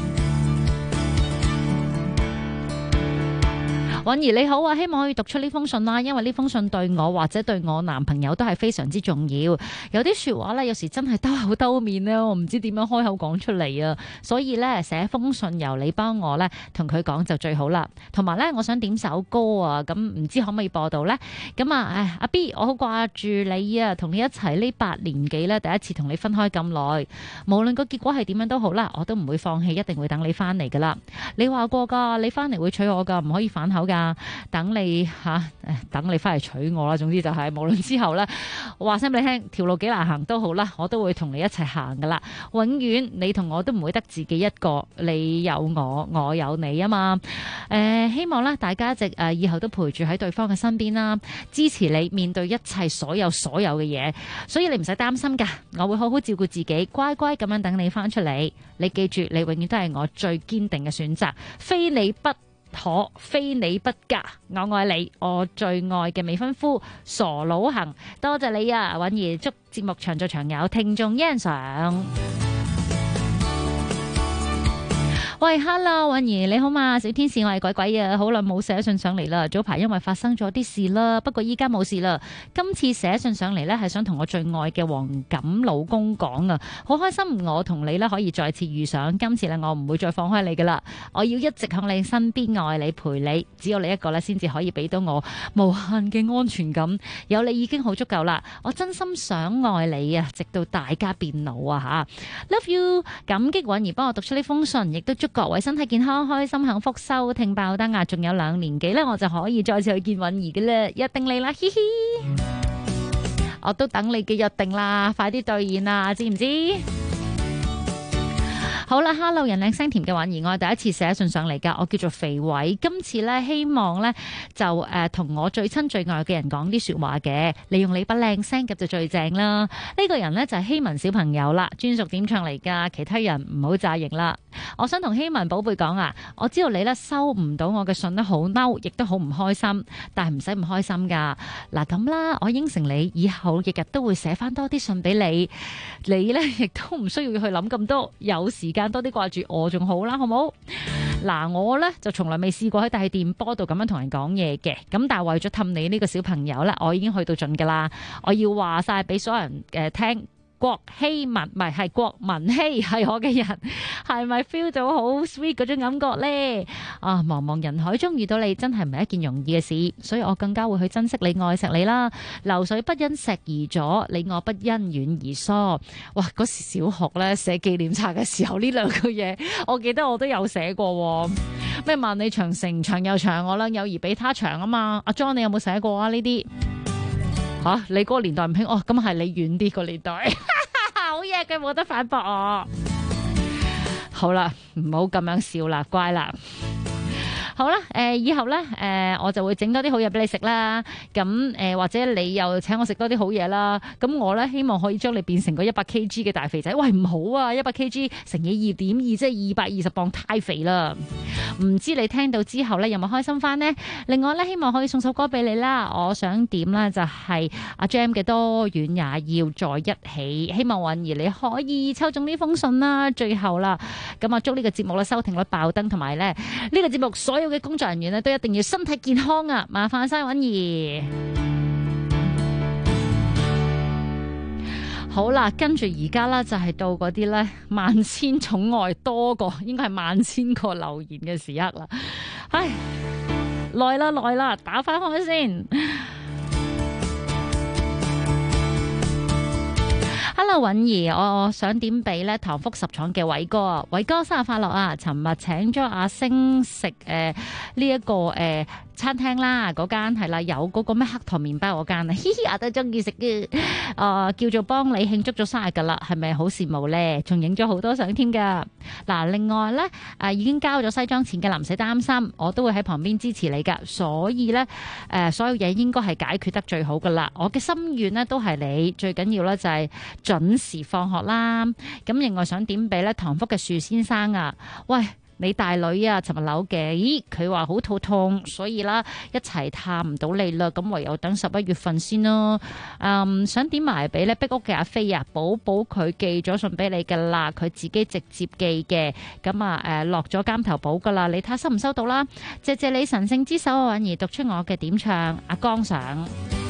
允兒你好啊，希望可以讀出呢封信啦，因為呢封信對我或者對我男朋友都係非常之重要。有啲說話咧，有時真係兜口兜面咧，我唔知點樣開口講出嚟啊。所以咧，寫封信由你幫我咧同佢講就最好啦。同埋咧，我想點首歌啊，咁唔知可唔可以播到咧？咁啊，阿 B， 我好掛住你啊，同你一齊呢8年幾咧，第一次同你分開咁耐，無論個結果係點樣都好啦，我都唔會放棄，一定會等你翻嚟噶啦。你話過噶，你翻嚟會娶我噶，唔可以反口噶。等你等你翻嚟娶我啦。總之就係無論之後咧，話聲俾你聽，條路幾難行都好啦，我都會同你一齊行噶啦。永遠你同我都唔會得自己一個，你有我，我有你啊嘛。希望咧大家一直以後都陪住喺對方嘅身邊啦，支持你面對一切所有嘅嘢。所以你唔使擔心噶，我會好好照顧自己，乖乖咁樣等你翻出嚟。你記住，你永遠都係我最堅定嘅選擇，非你不可，非你不嫁。我愛你，我最愛嘅未婚夫傻佬行。多謝你啊，允兒，祝節目長做長有，聽眾欣賞。 喂 ，Hello， 允兒你好嘛？小天使，我係鬼鬼啊，好耐冇寫信上嚟啦。早排因為發生咗啲事啦，不過依家冇事啦。今次寫信上嚟呢，係想同我最愛嘅黃錦老公講啊，好開心我同你呢可以再次遇上。今次呢，我唔會再放開你噶啦，我要一直向你身邊，愛你陪你，只有你一個呢，先至可以俾到我無限嘅安全感。有你已經好足夠啦，我真心想愛你啊，直到大家變老啊吓。Love you， 感激允兒幫我讀出呢封信，亦都祝各位身體健康、開心幸福、收聽爆燈啊！仲有2年幾呢，我就可以再次去見允兒嘅啦，一定嚟啦，嘻嘻！我都等你嘅約定啦，快啲兌現啦，知唔知？好啦 ，Hello， 人靚聲甜嘅允兒，我係第一次寫信上嚟噶，我叫做肥偉，今次呢，希望呢，就同我最親最愛嘅人講啲說話嘅，利用你把靚聲咁就最正啦。呢個人呢，就係希文小朋友啦，專屬點唱嚟噶，其他人唔好詐型啦。我想同希文寶貝講啊，我知道你呢收唔到我嘅信呢，好嬲，亦都好唔開心，但係唔使唔開心噶。嗱咁啦，我應承你，以後日日都會寫翻多啲信俾你，你呢，亦都唔需要去諗咁多，有時間多啲掛住我仲好啦，好冇？嗱，我呢就從來未試過喺大電波度咁樣同人講嘢嘅，咁但係為咗氹你呢個小朋友呢，我已經去到盡噶啦，我要話晒俾所有人聽。郭希文唔係郭文希係我嘅人，係咪 feel 到好 sweet 嗰種感覺呢？啊，茫茫人海中遇到你真係唔係一件容易嘅事，所以我更加會去珍惜你、愛錫你啦。流水不因石而阻，你我不因遠而疏。哇！嗰時小學咧寫紀念冊嘅時候，呢兩句嘢，我記得我都有寫過。咩萬里長城長又長，我倆友誼比他長啊嘛。阿 John 你有冇寫過啊？呢啲吓你嗰個年代唔興哦，咁係你遠啲個年代。好嘢，佢冇得反駁我。好啦，唔好咁樣笑啦，乖啦。好啦，以後咧，我就會整多啲好嘢俾你食啦。咁或者你又請我食多啲好嘢啦。咁我咧希望可以將你變成個100 kg 嘅大肥仔。喂，唔好啊，100 kg 乘以2.2，即係220磅，太肥啦。唔知你聽到之後咧有冇開心翻呢？另外咧，希望可以送首歌俾你啦。我想點咧就係阿 Jam 嘅多遠也要在一起。希望允兒你可以抽中呢封信啦。最後啦，咁啊祝呢個節目咧收聽率爆燈，同埋咧呢個節目所有嘅工作人員咧都一定要身體健康啊！麻煩晒允兒。好啦，跟住而家啦就係到嗰啲咧萬千寵愛多過，應該係萬千個留言嘅時刻啦。唉，來啦，打翻開先。Hello， 允兒，我想點俾咧唐福十廠嘅偉哥，偉哥生日快樂啊！尋日請咗阿星食呢一個餐廳啦，嗰間係啦，有嗰個咩黑糖麵包嗰間啊，嘻嘻，我都中意食嘅。叫做幫你慶祝咗生日噶啦，係咪好羨慕咧？仲影咗好多相添噶。嗱，另外咧已經交咗西裝錢嘅啦，唔使擔心，我都會喺旁邊支持你噶。所以咧所有嘢應該係解決得最好噶啦。我嘅心願呢都係你，最緊要咧就係準時放學啦。咁另外想點俾咧唐福嘅樹先生啊，喂！你大女啊，尋日扭計，佢話好肚痛，所以啦一齊探唔到你啦，咁唯有等11月份先咯。想點埋俾咧壁屋嘅阿飛啊，寶寶佢寄咗信俾你噶啦，佢自己直接寄嘅，咁啊落咗監頭簿噶啦，你睇下收唔收到啦？謝你神聖之手，允兒讀出我嘅點唱，阿江上。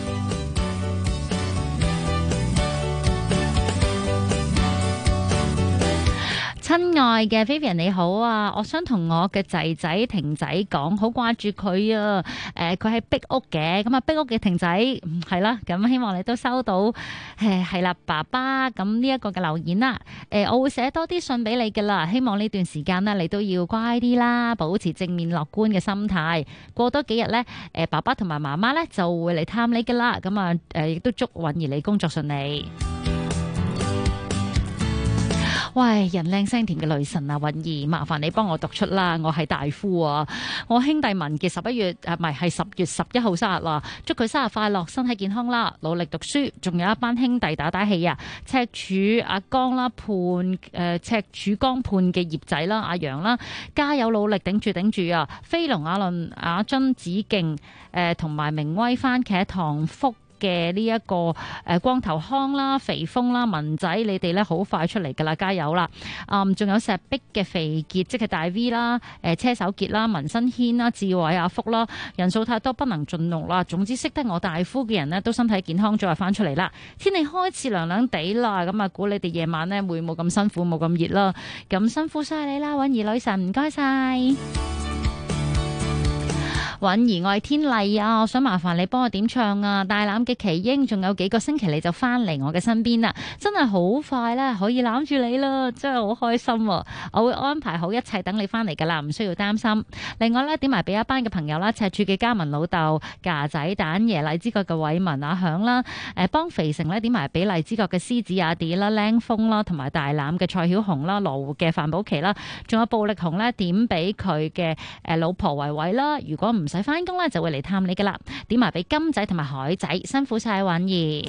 親愛嘅 Vivian 你好啊，我想同我嘅仔仔婷仔講，好掛住佢啊。佢喺壁屋嘅，咁啊壁屋嘅婷仔係啦，咁希望你都收到係啦爸爸咁呢一個嘅留言啦。我會寫多啲信俾你噶啦，希望呢段時間呢，你都要乖啲啦，保持正面樂觀嘅心態。過多幾日呢，爸爸同埋媽媽呢就會嚟探你噶啦。咁啊亦都祝允兒你工作順利。喂，人靚聲甜嘅女神啊，允兒，麻煩你幫我讀出啦，我係大夫啊，我兄弟文傑11月唔係10月11號生日啦，祝佢生日快樂，身體健康啦，努力讀書，仲有一班兄弟打打氣啊，赤柱阿江啦，赤柱江畔嘅葉仔啦，阿楊啦，加油努力頂住啊，飛龍阿倫阿津子敬同埋明威番茄唐福嘅呢一個光頭康啦、肥峰啦、文仔，你哋咧好快出嚟噶啦，加油啦！仲有石壁嘅肥傑，即係大 V 啦、車手傑啦、文新軒啦、志偉阿福啦，人數太多不能盡錄啦。總之識得我大夫嘅人呢，都身體健康，早日翻出嚟啦。天氣開始涼涼地啦，咁啊估你哋夜晚呢會冇咁辛苦，冇咁熱啦。咁辛苦晒你啦，允兒女神，唔該晒。允兒，我係天麗啊！我想麻煩你幫我點唱啊！大欖嘅奇英，仲有幾個星期你就翻嚟我嘅身邊啦，真係好快啦，可以攬住你啦，真係好開心啊！我會安排好一切等你翻嚟噶啦，唔需要擔心。另外咧，點埋俾一班嘅朋友啦，赤柱嘅嘉文老豆、架仔蛋爺、荔枝角嘅偉文阿響啦，幫肥城咧點埋俾荔枝角嘅獅子阿 D 啦、靚風啦，同埋大欖嘅蔡曉紅啦、羅湖嘅范寶琪啦，仲有暴力紅咧點俾佢嘅老婆維維啦。如果唔使翻工咧，就會嚟探你噶啦。點埋俾金仔同埋海仔，辛苦晒允兒。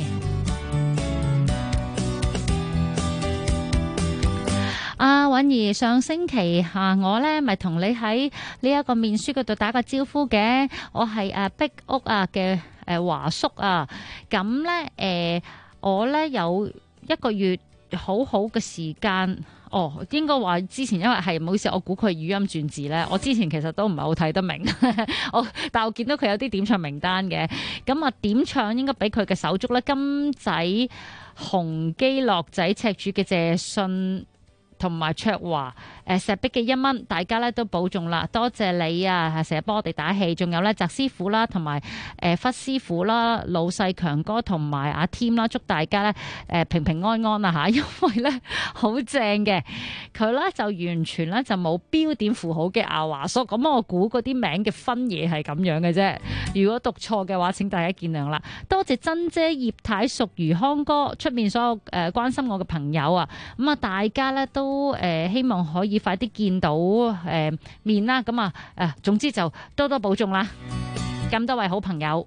允兒，上星期我咧咪同你喺呢一個面書嗰度打個招呼嘅，我係壁屋嘅華叔啊。咁咧我咧有一個月好好嘅時間。應該話之前因為係唔好意思，我估佢語音轉字咧，我之前其實都唔係好睇得明，但我見到佢有啲點唱名單嘅，咁啊點唱應該俾佢嘅手足咧，金仔、紅基、樂仔、赤柱嘅謝信同埋卓華。石壁嘅1蚊，大家咧都保重啦，多謝你啊！成日幫我哋打氣，仲有咧澤師傅啦，同埋忽師傅啦，老細強哥同埋阿添啦，祝大家咧平平安安啊嚇！因為咧好正嘅，佢咧就完全咧就冇標點符號嘅阿華叔，咁我估嗰啲名嘅分野係咁樣嘅啫。如果讀錯嘅話，請大家見諒啦。多謝珍姐、葉太、淑如、康哥，出面所有關心我嘅朋友啊，咁啊大家咧都希望可以快啲見到面啦，咁總之就多多保重啦。咁多位好朋友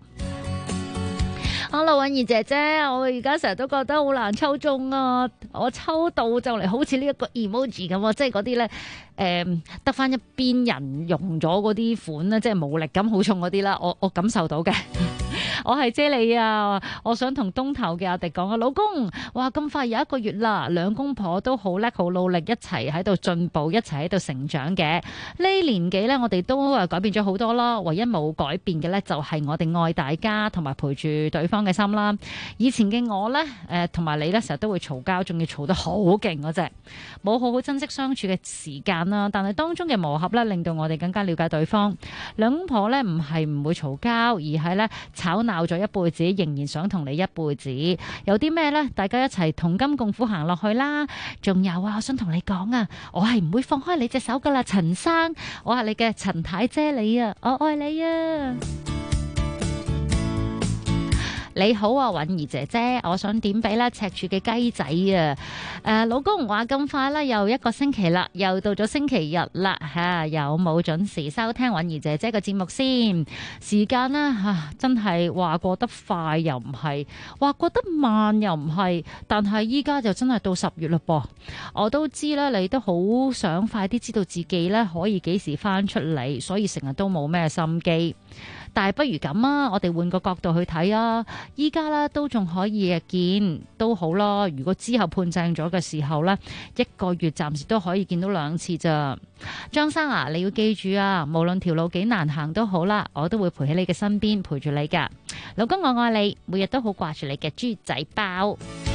，Hello，允兒姐姐，我而家成日都覺得好難抽中啊！我抽到就嚟好似呢一個 emoji 咁，即係嗰啲咧得翻一邊人用咗嗰啲款咧，即係無力感好重嗰啲啦。我感受到嘅。我係姐你啊！我想同東頭嘅阿迪講啊，老公，哇咁快有1個月啦，兩公婆都好叻好努力，一齊喺度進步，一齊喺度成長嘅。呢年紀呢，我哋都改變咗好多啦，唯一冇改變嘅呢，就係我哋愛大家同埋陪住對方嘅心啦。以前嘅我呢，同埋你呢，成日都會嘈交，仲要嘈得好勁嗰隻，冇好好珍惜相處嘅時間啦。但係當中嘅磨合呢，令到我哋更加了解對方。兩公婆呢，唔係唔會嘈交，而係呢吵鬧咗一輩子，仍然想同你一輩子。有啲咩呢？大家一齊同甘共苦行落去啦。仲有啊，我想同你講啊，我係唔會放開你隻手噶啦，陳生，我係你嘅陳太姐你啊，我愛你啊！你好啊，允兒姐姐，我想點俾咧赤柱嘅雞仔啊！老公話咁快啦，又1個星期啦，又到咗星期日啦嚇，有冇準時收聽允兒姐姐嘅節目先？時間呢，真係話過得快又唔係，話過得慢又唔係，但係依家就真係到10月嘞噃。我都知咧，你都好想快啲知道自己咧可以幾時翻出嚟，所以成日都冇咩心機。但係不如咁啊，我哋換個角度去睇啊！依家咧都仲可以見都好啦。如果之後判正咗嘅時候呢，1個月暫時都可以見到2次咋。張生啊，你要記住啊，無論條路幾難行都好啦，我都會陪喺你嘅身邊陪住你噶。老公我愛你，每日都好掛住你嘅豬仔包。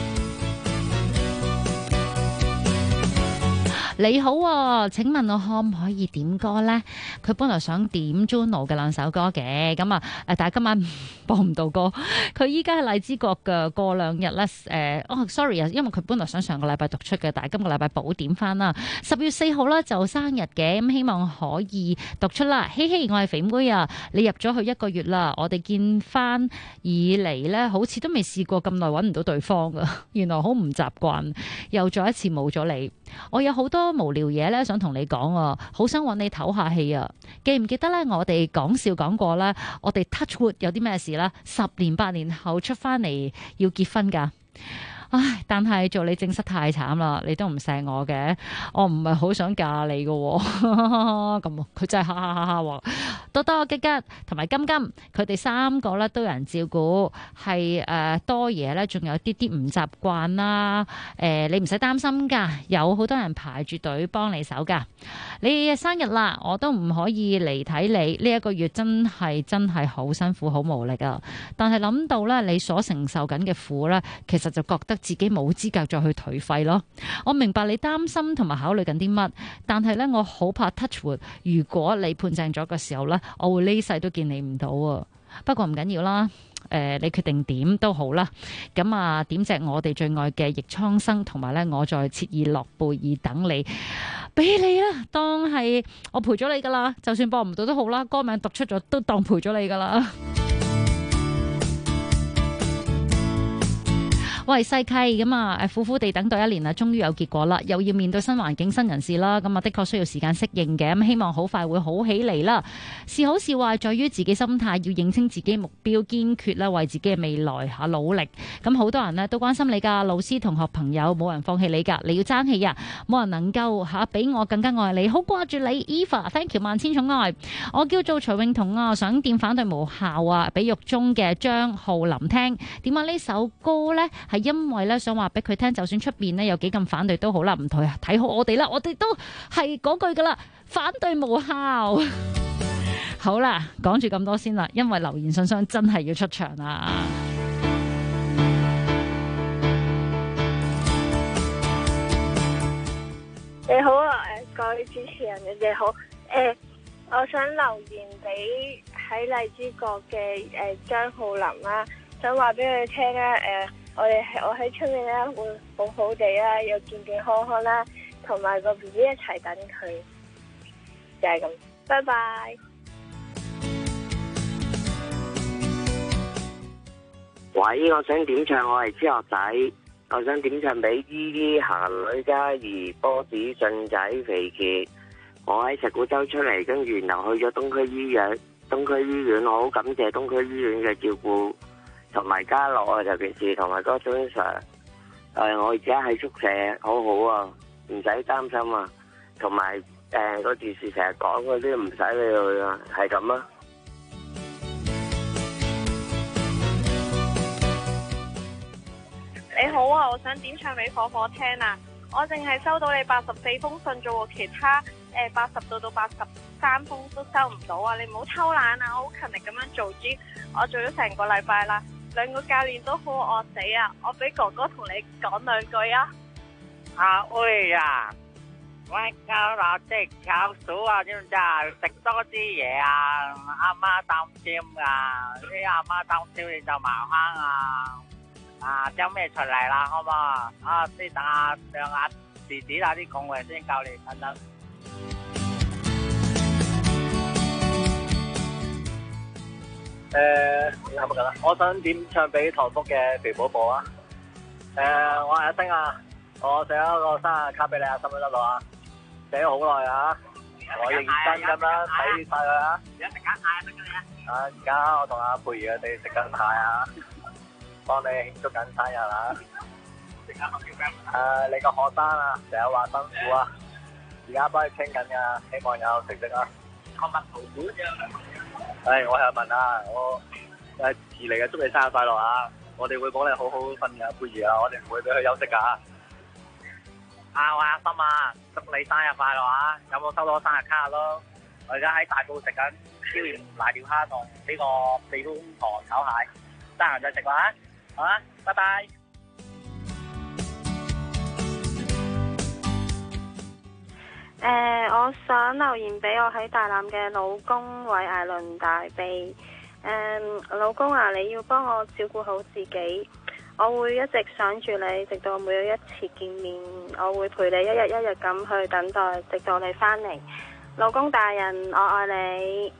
你好啊，請問我可唔可以點歌呢？佢本來想點 Juno 嘅2首歌嘅，咁啊但係今晚播唔到歌。佢依家係荔枝角嘅，過2日咧sorry 啊，因為佢本來想上個禮拜讀出嘅，但係今個禮拜補點翻啦。10月4號咧就生日嘅，咁希望可以讀出啦。希希，我係肥妹啊，你入咗去1個月啦，我哋見翻以嚟咧，好似都未試過咁耐揾唔到對方噶，原來好唔習慣，又再一次冇咗你。我有好多無聊嘢咧，想同你講啊，好想揾你唞下氣啊！記唔記得咧？我哋講笑講過咧，我哋 touch wood 有啲咩事咧？10年8年後出翻嚟要結婚噶。 唉，但係做你正室太慘啦，你都唔錫我嘅，我唔係好想嫁你嘅咁佢真係哈哈哈哈喎。多多吉吉同埋金金，佢哋3個咧都有人照顧，係多嘢咧，仲有啲啲唔習慣啦。你唔使擔心㗎，有好多人排住隊幫你手㗎。你生日啦，我都唔可以嚟睇你。呢一個月真係好辛苦，好無力啊！但係諗到咧，你所承受緊嘅苦咧，其實就覺得自己冇資格再去頹廢咯。我明白你擔心同埋考慮緊啲乜，但係咧我好怕 touch wood， 如果你判正咗嘅時候咧，我會呢世都見你唔到啊！不過唔緊要啦，你決定點都好啦。咁啊，點隻我哋最愛嘅易蒼生，同埋咧我在切爾諾貝爾等你，俾你啦，當係我陪咗你噶啦。就算播唔到都好啦，歌名讀出咗都當陪咗你噶啦。喂，細契咁啊，苦苦地等待1年啦，終於有結果啦，又要面對新環境、新人事啦，咁啊的確需要時間適應嘅，咁希望好快會好起嚟啦。是好是壞，在於自己心態，要認清自己目標，堅決啦，為自己嘅未來吓努力。咁好多人呢都關心你噶，老師、同學、朋友，冇人放棄你噶，你要爭氣啊！冇人能夠吓比我更加愛你，好掛住你 Eva，Thank you 萬千寵愛。我叫做徐詠彤啊，想點反對無效啊，俾獄中嘅張浩林聽。點解呢首歌呢？係因為咧想話俾佢聽，就算出邊咧有幾咁反對都好啦，唔睇好我哋啦，我哋都係嗰句噶啦，反對無效。好啦，講住咁多先啦，因為留言信箱真係要出場啦。 你好啊，各位主持人，你哋好。我想留言俾喺荔枝角嘅張浩林啦，想話俾佢聽啦，我喺出面咧會好好地啦，又健健康康啦，同埋個 BB 一齊等佢，就係咁，拜拜。 喂，我想點唱，我係知學仔，我想點唱俾依依、霞女、嘉怡、波子、俊仔、肥杰。我喺石鼓洲出嚟，跟住然後去咗東區醫院。東區醫院，我好感謝東區醫院嘅照顧。同埋家樂啊，尤其是同埋嗰張 Sir， 我而家喺宿舍，好好啊，唔使擔心啊。同埋個電視成日講嗰啲唔使理佢啊，係咁啊。 你好啊，我想點唱俾火火聽啊。我淨係收到你84封信啫喎，其他80到83封都收唔到啊！你唔好偷懶啊，我好勤力咁樣做豬，我做咗成個禮拜啦。2個教練都好餓死啊！我俾哥哥同你講2句啊！ 阿威啊，喂教嗱即係教數啊，知唔知啊？食多啲嘢啊！阿媽擔心啊，啲阿媽擔心你就麻煩啊！將咩出嚟啦，好唔好啊？即係等下兩下弟弟啊啲講話先教你等等。 你係咪緊啊？我想點唱俾唐福嘅肥寶寶啊！我係阿星啊，我寫咗個生日卡俾你啊，得唔得到啊？寫咗好耐啊，我認真咁樣睇晒佢啊！而家食緊蟹得㗎你啊！而家我同阿佩兒佢哋食緊蟹啊，幫你慶祝緊生日啊！你個學生啊，成日話辛苦啊，而家幫你傾緊㗎，希望有成績啊！我問圖股啫。我係阿文啊，我係遲嚟嘅，祝你生日快樂啊！我哋會幫你好好瞓嘅，佩兒啊，我哋唔會俾佢休息噶。 我阿心啊，祝你生日快樂啊！有冇收到生日卡咯？我而家喺大埔食緊椒鹽瀨尿蝦同呢個地公糖炒蟹，得閒再食啦，好啊，拜拜。 我想留言俾我喺大欖嘅老公韋艾倫大秘。老公啊，你要幫我照顧好自己，我會一直想住你，直到每一次見面，我會陪你一日一日咁去等待，直到你返嚟。老公大人，我愛你。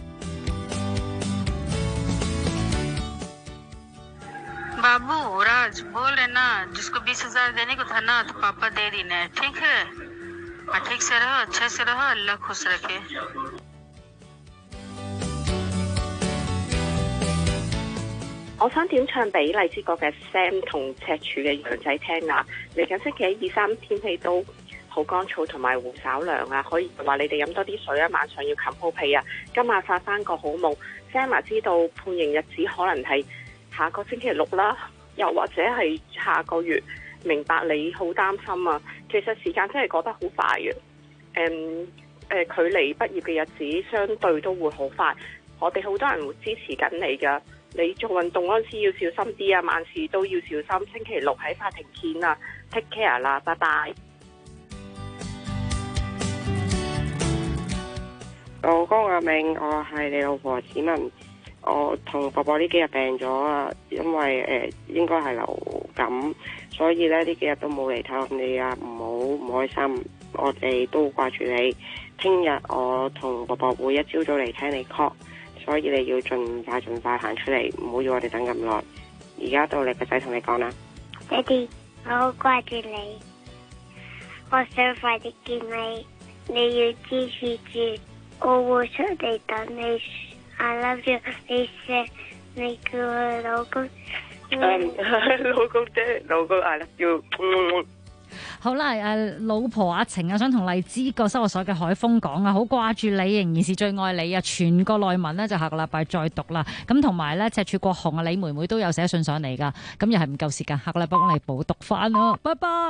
बाबू राज बोल रहे ना, जिसको 20,000 देने को था ना तो पापा दे देना, ठीक है? ठीक से रहो, अच्छे से रहो, अल्लाह खुश रखे। 我我想點唱俾荔枝角嘅 Sam 同赤柱嘅羊仔聽啊！嚟緊星期1、2、3天氣都好乾燥同埋會稍涼啊，可以話你哋飲多啲水啊，晚上要冚好被啊，今晚發翻個好夢。Sam 知道判刑日子可能係下個星期6啦，又或者係下個月，明白你好擔心啊。其實時間真係過得好快嘅，距離畢業嘅日子相對都會好快。我哋好多人會支持緊你㗎。你做運動嗰陣時要小心啲啊，萬事都要小心。星期6喺法庭見啊 ，take care 啦，拜拜。 老公阿明，我係你老婆子文，我同婆婆呢幾日病咗啊，因為應該係流感，所以咧呢幾日都冇嚟探你啊，唔好唔開心，我哋都掛住你。聽日我同婆婆會一朝早嚟聽你 call。所以你要盡快行出嚟，唔好要我哋等咁耐。而家到你個仔同你講啦， 爹哋，我好掛住你，我想快啲見你，你要支持住，我會出嚟等你。I love you， 你叫佢老公， 老公啫，老公 I love you。 好啦，老婆阿晴啊，想同荔枝角收學所嘅海峰講啊，好掛住你，仍然是最愛你啊！全個內文呢，就下個禮拜再讀啦。咁同埋咧，赤柱國雄啊，李妹妹都有寫信上嚟噶，咁又係唔夠時間，下個禮拜幫你補讀翻咯。拜拜。